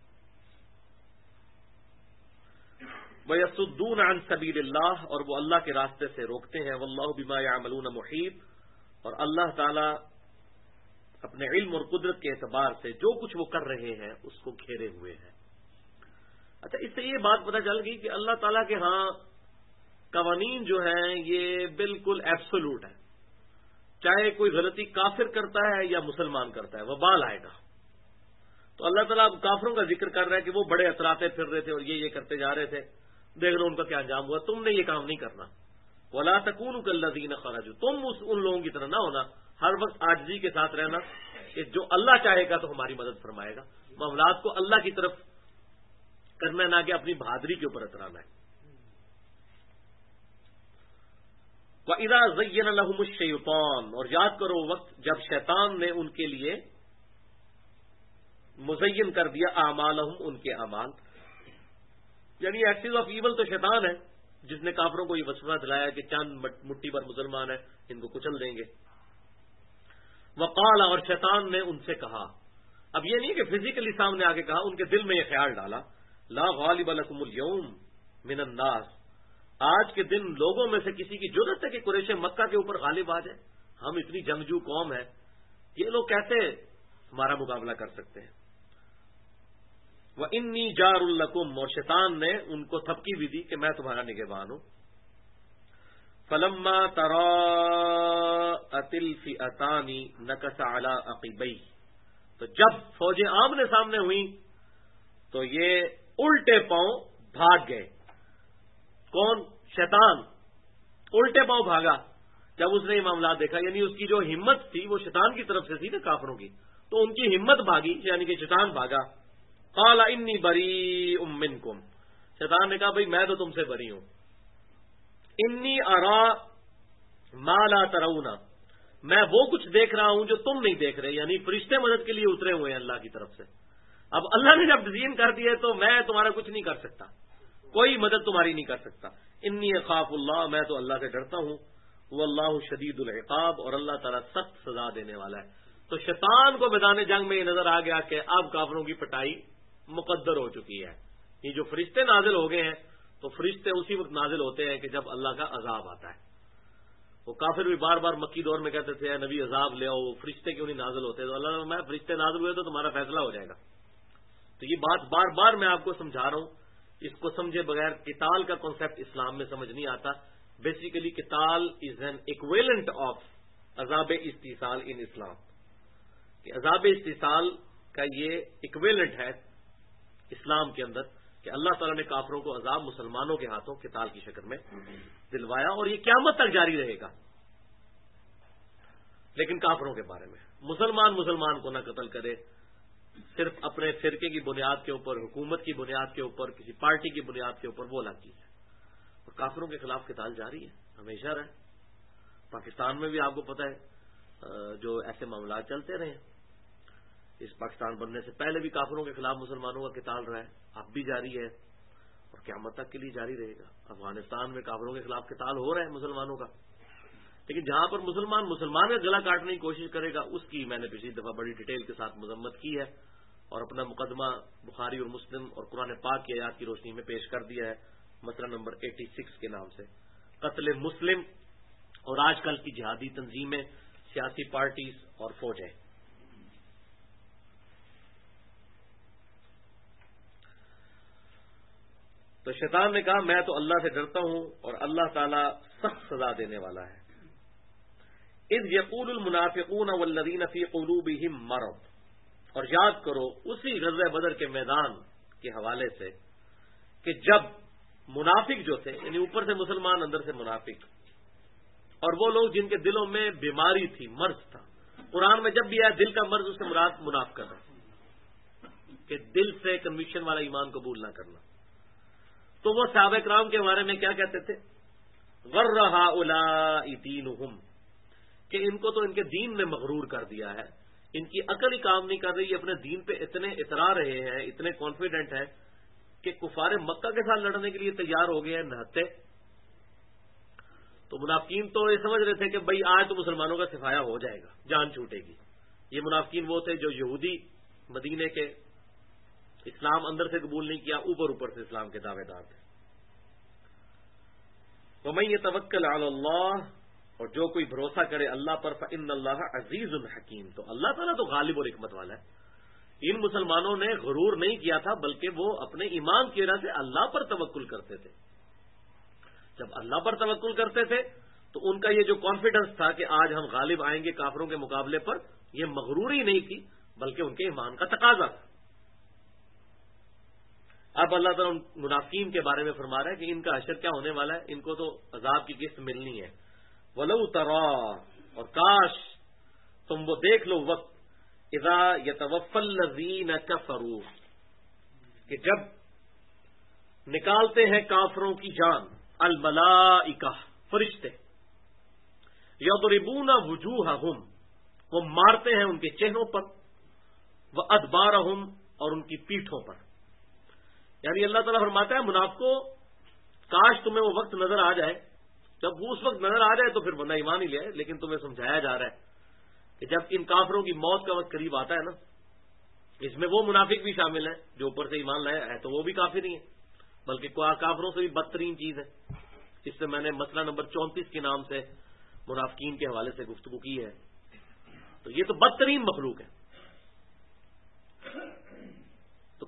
Speaker 1: وَيَصُدُّونَ عَن سَبِيلِ اللَّهِ اور وہ اللہ کے راستے سے روکتے ہیں. وَاللَّهُ بِمَا يَعْمَلُونَ مُحِيطٌ اور اللہ تعالی اپنے علم اور قدرت کے اعتبار سے جو کچھ وہ کر رہے ہیں اس کو گھیرے ہوئے ہیں. اچھا, اس سے یہ بات پتہ چل گئی کہ اللہ تعالیٰ کے ہاں قوانین جو ہیں یہ بالکل ایبسولوٹ ہے. چاہے کوئی غلطی کافر کرتا ہے یا مسلمان کرتا ہے وبال آئے گا. تو اللہ تعالیٰ کافروں کا ذکر کر رہا ہے کہ وہ بڑے اتراتے پھر رہے تھے اور یہ کرتے جا رہے تھے, دیکھ لو ان کا کیا انجام ہوا. تم نے یہ کام نہیں کرنا. وَلَا تَكُونُوا كَالَّذِينَ خَرَجُوا تم ان لوگوں کی طرح نہ ہونا, ہر وقت عاجزی کے ساتھ رہنا کہ جو اللہ چاہے گا تو ہماری مدد فرمائے گا. معاملات کو اللہ کی طرف کرنا نہ کہ اپنی بہادری کے اوپر اترانا ہے. وَإِذَا زَيَّنَ لَهُمُ الشَّيْطَانُ اور یاد کرو وقت جب شیطان نے ان کے لیے مزین کر دیا اعمالہم ان کے اعمال, یعنی ایکسز آف ایول تو شیطان ہے جس نے کافروں کو یہ وسوسہ دلایا کہ چاند مٹی پر مسلمان ہے ان کو کچل دیں گے. وقال اور شیطان نے ان سے کہا, اب یہ نہیں کہ فزیکلی سامنے آگے کہا, ان کے دل میں یہ خیال ڈالا لا غالب لکم اليوم من الناس آج کے دن لوگوں میں سے کسی کی جرأت ہے کہ قریش مکہ کے اوپر غالب آ جائے. ہم اتنی جنگجو قوم ہے, یہ لوگ کیسے ہمارا مقابلہ کر سکتے ہیں. وَإِنِّي جَارٌ لَكُمْ، اور شیطان نے ان کو تھپکی بھی دی کہ میں تمہارا نگہبان ہوں. فَلَمَّا تَرَاءَتِ الْفِئَتَانِ نَكَصَ عَلَىٰ عَقِبَيْهِ، تو جب فوجیں آمنے سامنے ہوئیں تو یہ الٹے پاؤں بھاگ گئے. کون؟ شیطان الٹے پاؤں بھاگا جب اس نے یہ معاملات دیکھا. یعنی اس کی جو ہمت تھی وہ شیطان کی طرف سے تھی نا کافروں کی، تو ان کی ہمت بھاگی، یعنی کہ شیطان بھاگا. قال انی بریء منکم، شیطان نے کہا بھئی میں تو تم سے بری ہوں. انی ارا ما لا ترون، میں وہ کچھ دیکھ رہا ہوں جو تم نہیں دیکھ رہے. یعنی فرشتے مدد کے لیے اترے ہوئے ہیں اللہ کی طرف سے. اب اللہ نے جب تزیین کر دی ہے تو میں تمہارا کچھ نہیں کر سکتا، کوئی مدد تمہاری نہیں کر سکتا. انی اخاف اللہ، میں تو اللہ سے ڈرتا ہوں. واللہ شدید العقاب، اور اللہ تعالیٰ سخت سزا دینے والا ہے. تو شیطان کو میدان جنگ میں یہ نظر آ گیا کہ اب کافروں کی پٹائی مقدر ہو چکی ہے. یہ جو فرشتے نازل ہو گئے ہیں تو فرشتے اسی وقت نازل ہوتے ہیں کہ جب اللہ کا عذاب آتا ہے. وہ کافر بھی بار بار مکی دور میں کہتے تھے نبی عذاب لے آؤ، فرشتے کیوں نہیں نازل ہوتے؟ تو اللہ نے میں فرشتے نازل ہوئے تو تمہارا فیصلہ ہو جائے گا. تو یہ بات بار بار میں آپ کو سمجھا رہا ہوں، اس کو سمجھے بغیر قتال کا کانسیپٹ اسلام میں سمجھ نہیں آتا. بیسیکلی قتال از این ایکویلنٹ آف عذاب استحصال ان اسلام، کہ عذاب استحصال کا یہ ایکویلنٹ ہے اسلام کے اندر کہ اللہ تعالیٰ نے کافروں کو عذاب مسلمانوں کے ہاتھوں قتال کی شکل میں دلوایا، اور یہ قیامت تک جاری رہے گا. لیکن کافروں کے بارے میں مسلمان کو نہ قتل کرے، صرف اپنے فرقے کی بنیاد کے اوپر، حکومت کی بنیاد کے اوپر، کسی پارٹی کی بنیاد کے اوپر، وہ الگ چیز ہے. اور کافروں کے خلاف قتال جاری ہے، ہمیشہ رہے. پاکستان میں بھی آپ کو پتہ ہے جو ایسے معاملات چلتے رہے ہیں. اس پاکستان بننے سے پہلے بھی کافروں کے خلاف مسلمانوں کا قتال رہا ہے، اب بھی جاری ہے اور قیامت تک کے لیے جاری رہے گا. افغانستان میں کافروں کے خلاف قتال ہو رہا ہے مسلمانوں کا، لیکن جہاں پر مسلمان کا گلا کاٹنے کی کوشش کرے گا اس کی میں نے پچھلی دفعہ بڑی ڈیٹیل کے ساتھ مذمت کی ہے، اور اپنا مقدمہ بخاری اور مسلم اور قرآن پاک کی آیات کی روشنی میں پیش کر دیا ہے، مسئلہ نمبر 86 کے نام سے. قتل مسلم اور آج کل کی جہادی تنظیمیں، سیاسی پارٹیز اور فوجیں. تو شیطان نے کہا میں تو اللہ سے ڈرتا ہوں اور اللہ تعالیٰ سخت سزا دینے والا ہے. اذ یقول المنافقون والذین فی قلوبہم مرض، اور یاد کرو اسی غزوہ بدر کے میدان کے حوالے سے کہ جب منافق جو تھے، یعنی اوپر سے مسلمان اندر سے منافق، اور وہ لوگ جن کے دلوں میں بیماری تھی، مرض تھا. قرآن میں جب بھی آیا دل کا مرض، اس سے مراد منافقت ہے کہ دل سے کنوکشن والا ایمان قبول نہ کرنا. تو وہ صحابہ کرام کے بارے میں کیا کہتے تھے؟ غر ہؤلاء دینہم، کہ ان کو تو ان کے دین نے مغرور کر دیا ہے، ان کی عقل ہی کام نہیں کر رہی. اپنے دین پہ اتنے اترا رہے ہیں، اتنے کانفیڈنٹ ہیں کہ کفار مکہ کے ساتھ لڑنے کے لیے تیار ہو گئے ہیں نہتے. تو منافقین تو یہ سمجھ رہے تھے کہ بھئی آج تو مسلمانوں کا صفایا ہو جائے گا، جان چھوٹے گی. یہ منافقین وہ تھے جو یہودی مدینے کے، اسلام اندر سے قبول نہیں کیا، اوپر سے اسلام کے دعوے دار تھے. وَمَن يَتَوَكَّلْ عَلَى اللَّهِ، اور جو کوئی بھروسہ کرے اللہ پر، فَإِنَّ اللَّهَ عَزِيزٌ حَكِيمٌ، تو اللہ تعالیٰ تو غالب اور حکمت والا ہے. ان مسلمانوں نے غرور نہیں کیا تھا، بلکہ وہ اپنے ایمان کی وجہ سے اللہ پر توکل کرتے تھے. جب اللہ پر توکل کرتے تھے تو ان کا یہ جو کانفیڈنس تھا کہ آج ہم غالب آئیں گے کافروں کے مقابلے پر، یہ مغروری نہیں تھی بلکہ ان کے ایمان کا تقاضا تھا. اب اللہ تعالیٰ منافقین کے بارے میں فرما رہا ہے کہ ان کا حشر کیا ہونے والا ہے، ان کو تو عذاب کی قسط ملنی ہے. وَلَوْ تَرَىٰ، اور کاش تم وہ دیکھ لو وقت، اذا يتوفى الذين كفروا، کہ جب نکالتے ہیں کافروں کی جان، الملائکہ، فرشتے، یضربون وجوہہم، وہ مارتے ہیں ان کے چہروں پر، وادبارہم، اور ان کی پیٹھوں پر. یعنی اللہ تعالیٰ فرماتا ہے منافقوں کاش تمہیں وہ وقت نظر آ جائے. جب وہ اس وقت نظر آ جائے تو پھر بندہ ایمان ہی لے آئے. لیکن تمہیں سمجھایا جا رہا ہے کہ جب ان کافروں کی موت کا وقت قریب آتا ہے نا، اس میں وہ منافق بھی شامل ہیں جو اوپر سے ایمان لائے ہے تو وہ بھی کافر ہی ہیں، بلکہ کافروں سے بھی بدترین چیز ہے. اس سے میں نے مسئلہ نمبر 34 کے نام سے منافقین کے حوالے سے گفتگو کی ہے. تو یہ تو بدترین مخلوق ہے.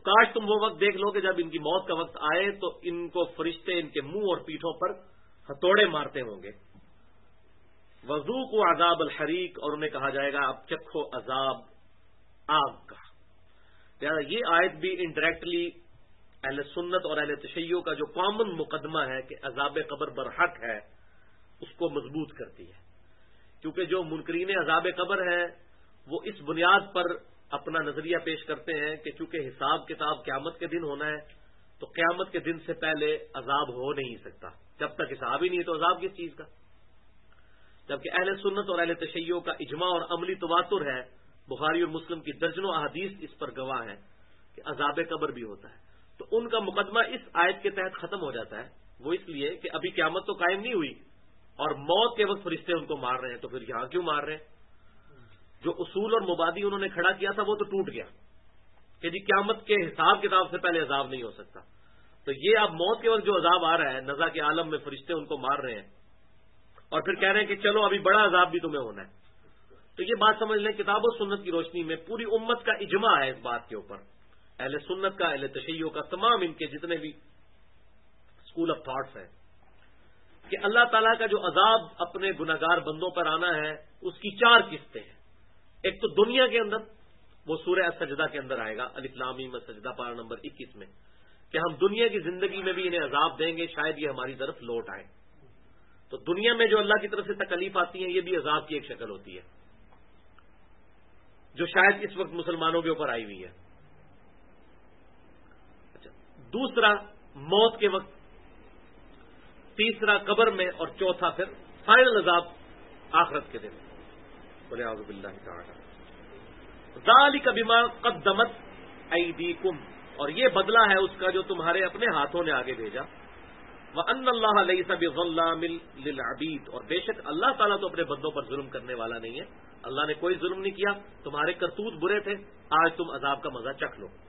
Speaker 1: کاش تم وہ وقت دیکھ لو کہ جب ان کی موت کا وقت آئے تو ان کو فرشتے ان کے منہ اور پیٹھوں پر ہتھوڑے مارتے ہوں گے. وذوقوا عذاب الحریق، اور انہیں کہا جائے گا اب چکھو عذاب آگ کا. لہٰذا یہ آیت بھی انڈائریکٹلی اہل سنت اور اہل تشیع کا جو کامن مقدمہ ہے کہ عذاب قبر برحق ہے اس کو مضبوط کرتی ہے، کیونکہ جو منکرین عذاب قبر ہے وہ اس بنیاد پر اپنا نظریہ پیش کرتے ہیں کہ چونکہ حساب کتاب قیامت کے دن ہونا ہے تو قیامت کے دن سے پہلے عذاب ہو نہیں سکتا. جب تک حساب ہی نہیں ہے تو عذاب کس چیز کا؟ جبکہ اہل سنت اور اہل تشیع کا اجماع اور عملی تواتر ہے، بخاری اور مسلم کی درجنوں احادیث اس پر گواہ ہیں کہ عذاب قبر بھی ہوتا ہے. تو ان کا مقدمہ اس آیت کے تحت ختم ہو جاتا ہے. وہ اس لیے کہ ابھی قیامت تو قائم نہیں ہوئی اور موت کے وقت فرشتے ان کو مار رہے ہیں، تو پھر یہاں کیوں مار رہے ہیں؟ جو اصول اور مبادی انہوں نے کھڑا کیا تھا وہ تو ٹوٹ گیا کہ جی قیامت کے حساب کتاب سے پہلے عذاب نہیں ہو سکتا. تو یہ اب موت کے وقت جو عذاب آ رہا ہے، نزا کے عالم میں فرشتے ان کو مار رہے ہیں اور پھر کہہ رہے ہیں کہ چلو ابھی بڑا عذاب بھی تمہیں ہونا ہے. تو یہ بات سمجھ لیں کتاب و سنت کی روشنی میں پوری امت کا اجماع ہے اس بات کے اوپر، اہل سنت کا، اہل تشیع کا، تمام ان کے جتنے بھی اسکول آف تھاٹس ہیں، کہ اللہ تعالیٰ کا جو عذاب اپنے گناہگار بندوں پر آنا ہے اس کی 4 قسطیں ہیں. ایک تو دنیا کے اندر، وہ سورہ السجدہ کے اندر آئے گا، الف لام میم السجدہ پارہ نمبر 21 میں، کہ ہم دنیا کی زندگی میں بھی انہیں عذاب دیں گے، شاید یہ ہماری طرف لوٹ آئے. تو دنیا میں جو اللہ کی طرف سے تکلیف آتی ہیں یہ بھی عذاب کی ایک شکل ہوتی ہے جو شاید اس وقت مسلمانوں کے اوپر آئی ہوئی ہے. اچھا، دوسرا موت کے وقت، تیسرا قبر میں، اور چوتھا پھر فائنل عذاب آخرت کے دن. بولے اعوذ باللہ تعالی. ذالک بما قدمت ایدیکم، اور یہ بدلہ ہے اس کا جو تمہارے اپنے ہاتھوں نے آگے بھیجا. وَأَنَّ اللَّهَ لَيْسَ بِظَلَّامٍ لِّلْعَبِيدِ، اور بے شک اللہ تعالیٰ تو اپنے بندوں پر ظلم کرنے والا نہیں ہے. اللہ نے کوئی ظلم نہیں کیا، تمہارے کرتوت برے تھے، آج تم عذاب کا مزہ چکھ لو.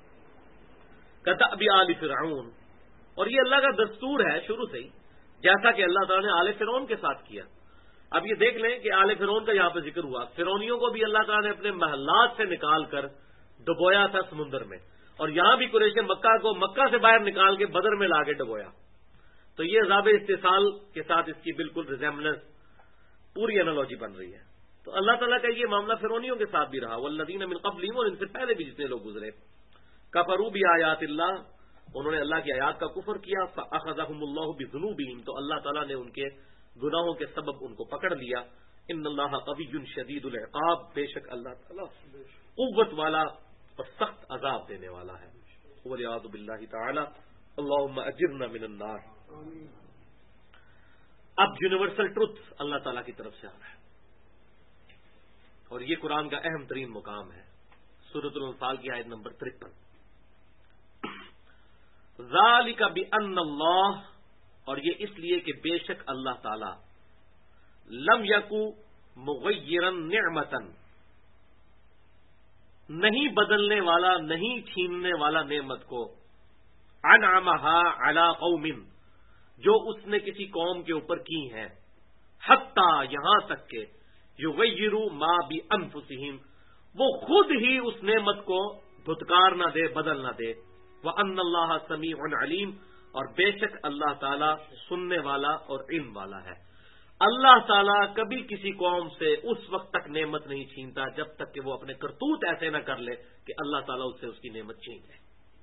Speaker 1: کدأب آل فرعون، اور یہ اللہ کا دستور ہے شروع سے ہی، جیسا کہ اللہ تعالیٰ نے آل فرعون کے ساتھ کیا. اب یہ دیکھ لیں کہ آل فرعون کا یہاں پہ ذکر ہوا، فرعونیوں کو بھی اللہ تعالیٰ نے اپنے محلات سے نکال کر ڈبویا تھا سمندر میں، اور یہاں بھی قریش مکہ کو مکہ سے باہر نکال کے بدر میں لا کے ڈبویا. تو یہ عذاب استحصال کے ساتھ اس کی بالکل ریزیمبلنس، پوری انالوجی بن رہی ہے. تو اللہ تعالیٰ کا یہ معاملہ فرعونیوں کے ساتھ بھی رہا، والذین من قبلہم، اور ان سے پہلے بھی جتنے لوگ گزرے. کفروا بآیات اللہ، انہوں نے اللہ کی آیات کا کفر کیا. فاخذہم اللہ بذنوبہم، تو اللہ تعالیٰ نے ان کے گناہوں کے سبب ان کو پکڑ لیا. ان اللہ قوی شدید العقاب، بے شک اللہ تعالیٰ قوت والا اور سخت عذاب دینے والا ہے. والعیاذ باللہ تعالی. اللہم اجرنا من النار. اب یونیورسل ٹروتھ اللہ تعالیٰ کی طرف سے آ رہا ہے، اور یہ قرآن کا اہم ترین مقام ہے. سورۃ الانفال کی آیت نمبر 53. ذالک بأن اللہ، اور یہ اس لیے کہ بے شک اللہ تعالی لم یکو مغیرا نعمتا، نہیں بدلنے والا، نہیں چھیننے والا نعمت کو، انعمہا علی قوم، جو اس نے کسی قوم کے اوپر کی ہیں، حتی یہاں تک کہ یغیروا ما بانفسہم، وہ خود ہی اس نعمت کو دھتکار نہ دے، بدل نہ دے. وَأَنَّ اللَّهَ سَمِيعٌ عَلِيمٌ، اور بے شک اللہ تعالیٰ سننے والا اور علم والا ہے. اللہ تعالیٰ کبھی کسی قوم سے اس وقت تک نعمت نہیں چھینتا جب تک کہ وہ اپنے کرتوت ایسے نہ کر لے کہ اللہ تعالیٰ اس سے اس کی نعمت چھین لے.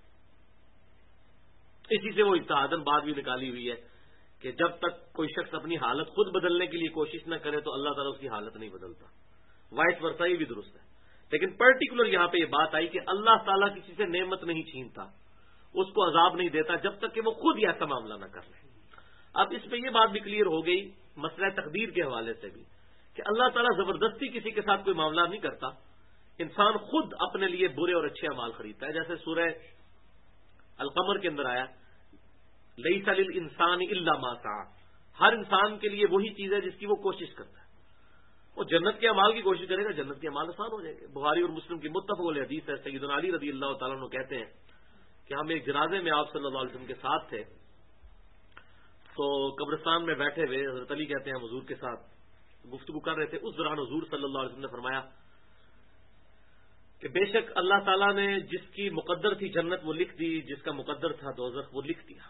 Speaker 1: اسی سے وہ اجتہاداً بات بھی نکالی ہوئی ہے کہ جب تک کوئی شخص اپنی حالت خود بدلنے کے لیے کوشش نہ کرے تو اللہ تعالیٰ اس کی حالت نہیں بدلتا. وائس ورثہ یہ بھی درست ہے، لیکن پرٹیکولر یہاں پہ یہ بات آئی کہ اللہ تعالیٰ کسی سے نعمت نہیں چھینتا، اس کو عذاب نہیں دیتا جب تک کہ وہ خود ہی ایسا معاملہ نہ کر لے. اب اس پہ یہ بات بھی کلیئر ہو گئی مسئلہ تقدیر کے حوالے سے بھی کہ اللہ تعالیٰ زبردستی کسی کے ساتھ کوئی معاملہ نہیں کرتا. انسان خود اپنے لیے برے اور اچھے اعمال خریدتا ہے. جیسے سورہ القمر کے اندر آیا لیس للانسان الا ما سعى، ہر انسان کے لیے وہی چیز ہے جس کی وہ کوشش کرتا ہے. وہ جنت کے اعمال کی کوشش کرے گا، جنت کے اعمال آسان ہو جائیں گے. بخاری اور مسلم کی متفق علیہ حدیث ہے. سیدنا علی رضی اللہ تعالیٰ عنہ کہتے ہیں کہ ہم ایک جنازے میں آپ صلی اللہ علیہ وسلم کے ساتھ تھے، تو قبرستان میں بیٹھے ہوئے حضرت علی کہتے ہیں حضور کے ساتھ گفتگو کر رہے تھے. اس دوران حضور صلی اللہ علیہ وسلم نے فرمایا کہ بے شک اللہ تعالیٰ نے جس کی مقدر تھی جنت وہ لکھ دی، جس کا مقدر تھا دوزخ وہ لکھ دیا.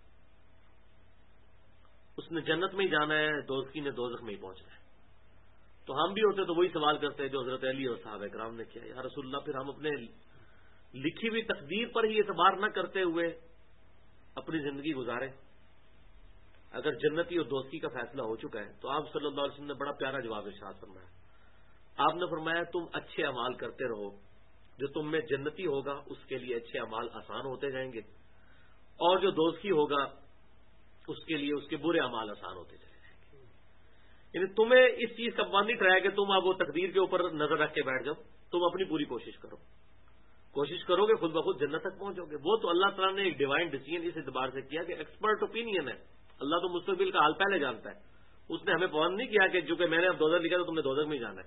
Speaker 1: اس نے جنت میں ہی جانا ہے، دوزخی نے دوزخ میں ہی پہنچنا ہے. تو ہم بھی ہوتے تو وہی سوال کرتے ہیں جو حضرت علی اور صحابہ کرام نے کیا، یا رسول اللہ پھر ہم اپنے لکھی ہوئی تقدیر پر ہی اعتبار نہ کرتے ہوئے اپنی زندگی گزارے. اگر جنتی اور دوستی کا فیصلہ ہو چکا ہے تو آپ صلی اللہ علیہ وسلم نے بڑا پیارا جواب ارشاد فرمایا. آپ نے فرمایا تم اچھے اعمال کرتے رہو، جو تم میں جنتی ہوگا اس کے لیے اچھے اعمال آسان ہوتے جائیں گے، اور جو دوستی ہوگا اس کے لیے اس کے برے اعمال آسان ہوتے جائیں گے. یعنی تمہیں اس چیز کا پابند رہے کہ تم اب وہ تقدیر کے اوپر نظر رکھ کے بیٹھ جاؤ. تم اپنی پوری کوشش کرو گے خود بخود جنت تک پہنچو گے. وہ تو اللہ تعالیٰ نے ایک ڈیوائن ڈیسیژن اس اعتبار سے کیا کہ ایکسپرٹ اوپینین ہے. اللہ تو مستقبل کا حال پہلے جانتا ہے. اس نے ہمیں پابند نہیں کیا کہ چونکہ میں نے اب دوزخ لکھا تو تم نے دوزخ میں ہی جانا ہے.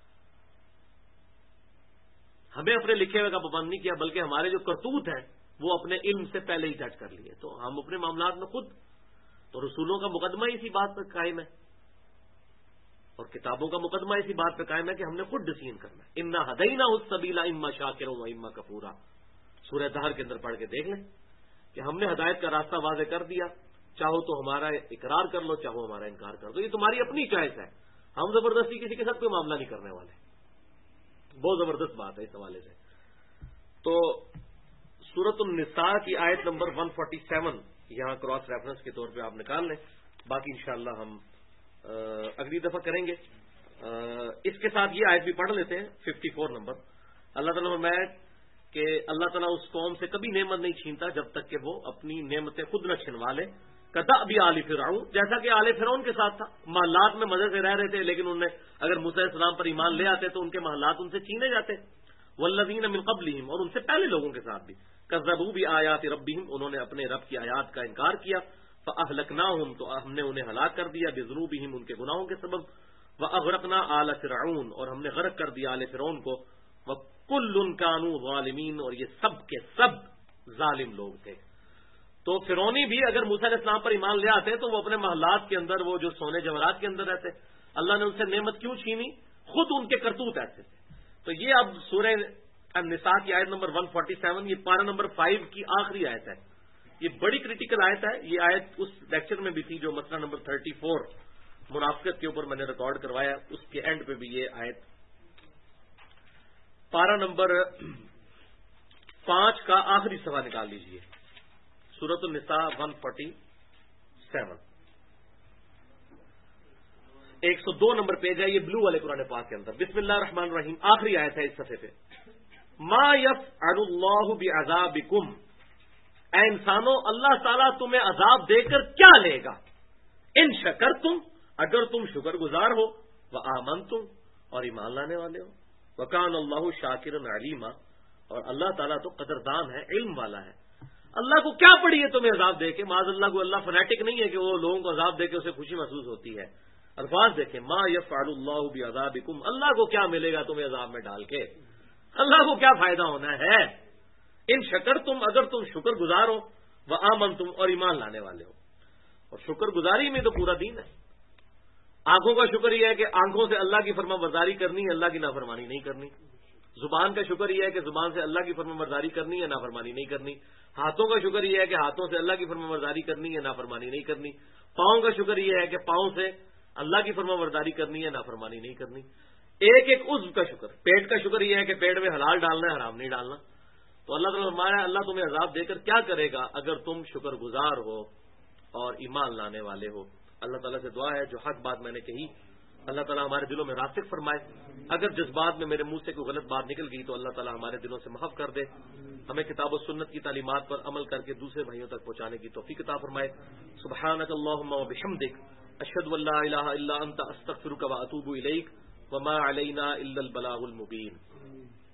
Speaker 1: ہمیں اپنے لکھے ہوئے کا پابند نہیں کیا، بلکہ ہمارے جو کرتوت ہیں وہ اپنے علم سے پہلے ہی جج کر لیے. تو ہم اپنے معاملات میں خود تو رسولوں کا مقدمہ اسی بات پر قائم ہے اور کتابوں کا مقدمہ اسی بات پہ قائم ہے کہ ہم نے خود ڈسیزن کرنا ہے. انا ہدینا السبیل اما شاکرا و اما کفورا، سورہ دہر کے اندر پڑھ کے دیکھ لیں کہ ہم نے ہدایت کا راستہ واضح کر دیا. چاہو تو ہمارا اقرار کر لو، چاہو ہمارا انکار کر دو. یہ تمہاری اپنی چوائس ہے. ہم زبردستی کسی کے ساتھ کوئی معاملہ نہیں کرنے والے. بہت زبردست بات ہے اس حوالے سے. تو سورۃ النساء کی آیت نمبر 147 یہاں کراس ریفرنس کے طور پہ آپ نکال لیں. باقی انشاءاللہ ہم اگلی دفعہ کریں گے. اس کے ساتھ یہ آیت بھی پڑھ لیتے ہیں 54 نمبر. اللہ تعالیٰ نے فرمایا کہ اللہ تعالیٰ اس قوم سے کبھی نعمت نہیں چھینتا جب تک کہ وہ اپنی نعمتیں خود نہ چھنوا لے. کدا بھی آل فرعون، جیسا کہ آل فرعون کے ساتھ تھا. محلات میں مزے سے رہ رہے تھے، لیکن انہوں نے اگر موسیٰ علیہ السلام پر ایمان لے آتے تو ان کے محلات ان سے چھینے جاتے. والذین من قبلہم، اور ان سے پہلے لوگوں کے ساتھ بھی. کذبوا بآیات ربہم، انہوں نے اپنے رب کی آیات کا انکار کیا. فاہلکناہم، تو ہم نے انہیں ہلاک کر دیا. بذنوبہم، ان کے گناہوں کے سبب. واغرقنا آل فرعون، اور ہم نے غرق کر دیا آل فرعون کو. وکل کانوا ظالمین، اور یہ سب کے سب ظالم لوگ تھے. تو فرعونی بھی اگر موسیٰ علیہ السلام پر ایمان لے آتے تو وہ اپنے محلات کے اندر وہ جو سونے جواہرات کے اندر رہتے. اللہ نے ان سے نعمت کیوں چھینی؟ خود ان کے کرتوت ایسے تھے. تو یہ اب سورہ النساء کی آیت نمبر 147، یہ پارہ نمبر 5 کی آخری آیت ہے. یہ بڑی کریٹیکل آیت ہے. یہ آیت اس لیکچر میں بھی تھی جو مسئلہ نمبر 34 منافقت کے اوپر میں نے ریکارڈ کروایا، اس کے اینڈ پہ بھی یہ آیت. پارہ نمبر 5 کا آخری صفحہ نکال لیجئے، سورۃ النساء 147، 102 نمبر پیج ہے. یہ بلو والے قرآن پاک کے اندر. بسم اللہ الرحمن الرحیم، آخری آیت ہے اس صفحے پہ. ما یفعل اللہ بعذابکم، اے انسانوں اللہ تعالیٰ تمہیں عذاب دے کر کیا لے گا؟ ان شکرتم، اگر تم شکر گزار ہو. وآمنتم، اور ایمان لانے والے ہو. وکان اللہ شاکرا علیما، اور اللہ تعالیٰ تو قدردان ہے، علم والا ہے. اللہ کو کیا پڑی ہے تمہیں عذاب دے کے؟ معاذ اللہ کو اللہ فنیٹک نہیں ہے کہ وہ لوگوں کو عذاب دے کے اسے خوشی محسوس ہوتی ہے. الفاظ دیکھیں، ما یفعل اللہ بعذابکم، اللہ کو کیا ملے گا تمہیں عذاب میں ڈال کے؟ اللہ کو کیا فائدہ ہونا ہے؟ ان شکرتم، اگر تم شکر گزار ہو. وآمنتم، اور ایمان لانے والے ہو. اور شکر گزاری میں تو پورا دین ہے. آنکھوں کا شکر یہ ہے کہ آنکھوں سے اللہ کی فرما برداری کرنی ہے، اللہ کی نافرمانی نہیں کرنی. زبان کا شکر یہ ہے کہ زبان سے اللہ کی فرما برداری کرنی ہے، نافرمانی نہیں کرنی. ہاتھوں کا شکر یہ ہے کہ ہاتھوں سے اللہ کی فرما برداری کرنی ہے، نافرمانی نہیں کرنی. پاؤں کا شکر یہ ہے کہ پاؤں سے اللہ کی فرما برداری کرنی ہے، نافرمانی نہیں کرنی. ایک ایک عضو کا شکر. پیٹ کا شکر یہ ہے کہ پیٹ میں حلال ڈالنا ہے، حرام نہیں ڈالنا. تو اللہ تعالیٰ فرمایا اللہ تمہیں عذاب دے کر کیا کرے گا اگر تم شکر گزار ہو اور ایمان لانے والے ہو. اللہ تعالیٰ سے دعا ہے جو حق بات میں نے کہی اللہ تعالیٰ ہمارے دلوں میں راسخ فرمائے. اگر جذبات میں میرے منہ سے کوئی غلط بات نکل گئی تو اللہ تعالیٰ ہمارے دلوں سے محف کر دے. ہمیں کتاب و سنت کی تعلیمات پر عمل کر کے دوسرے بھائیوں تک پہنچانے کی توفیق عطا فرمائے. سبحانک اللہم و بحمدک، اشہد ان لا الہ الا انت، استغفرک و اتوب الیک، وما علینا الا البلاغ المبین.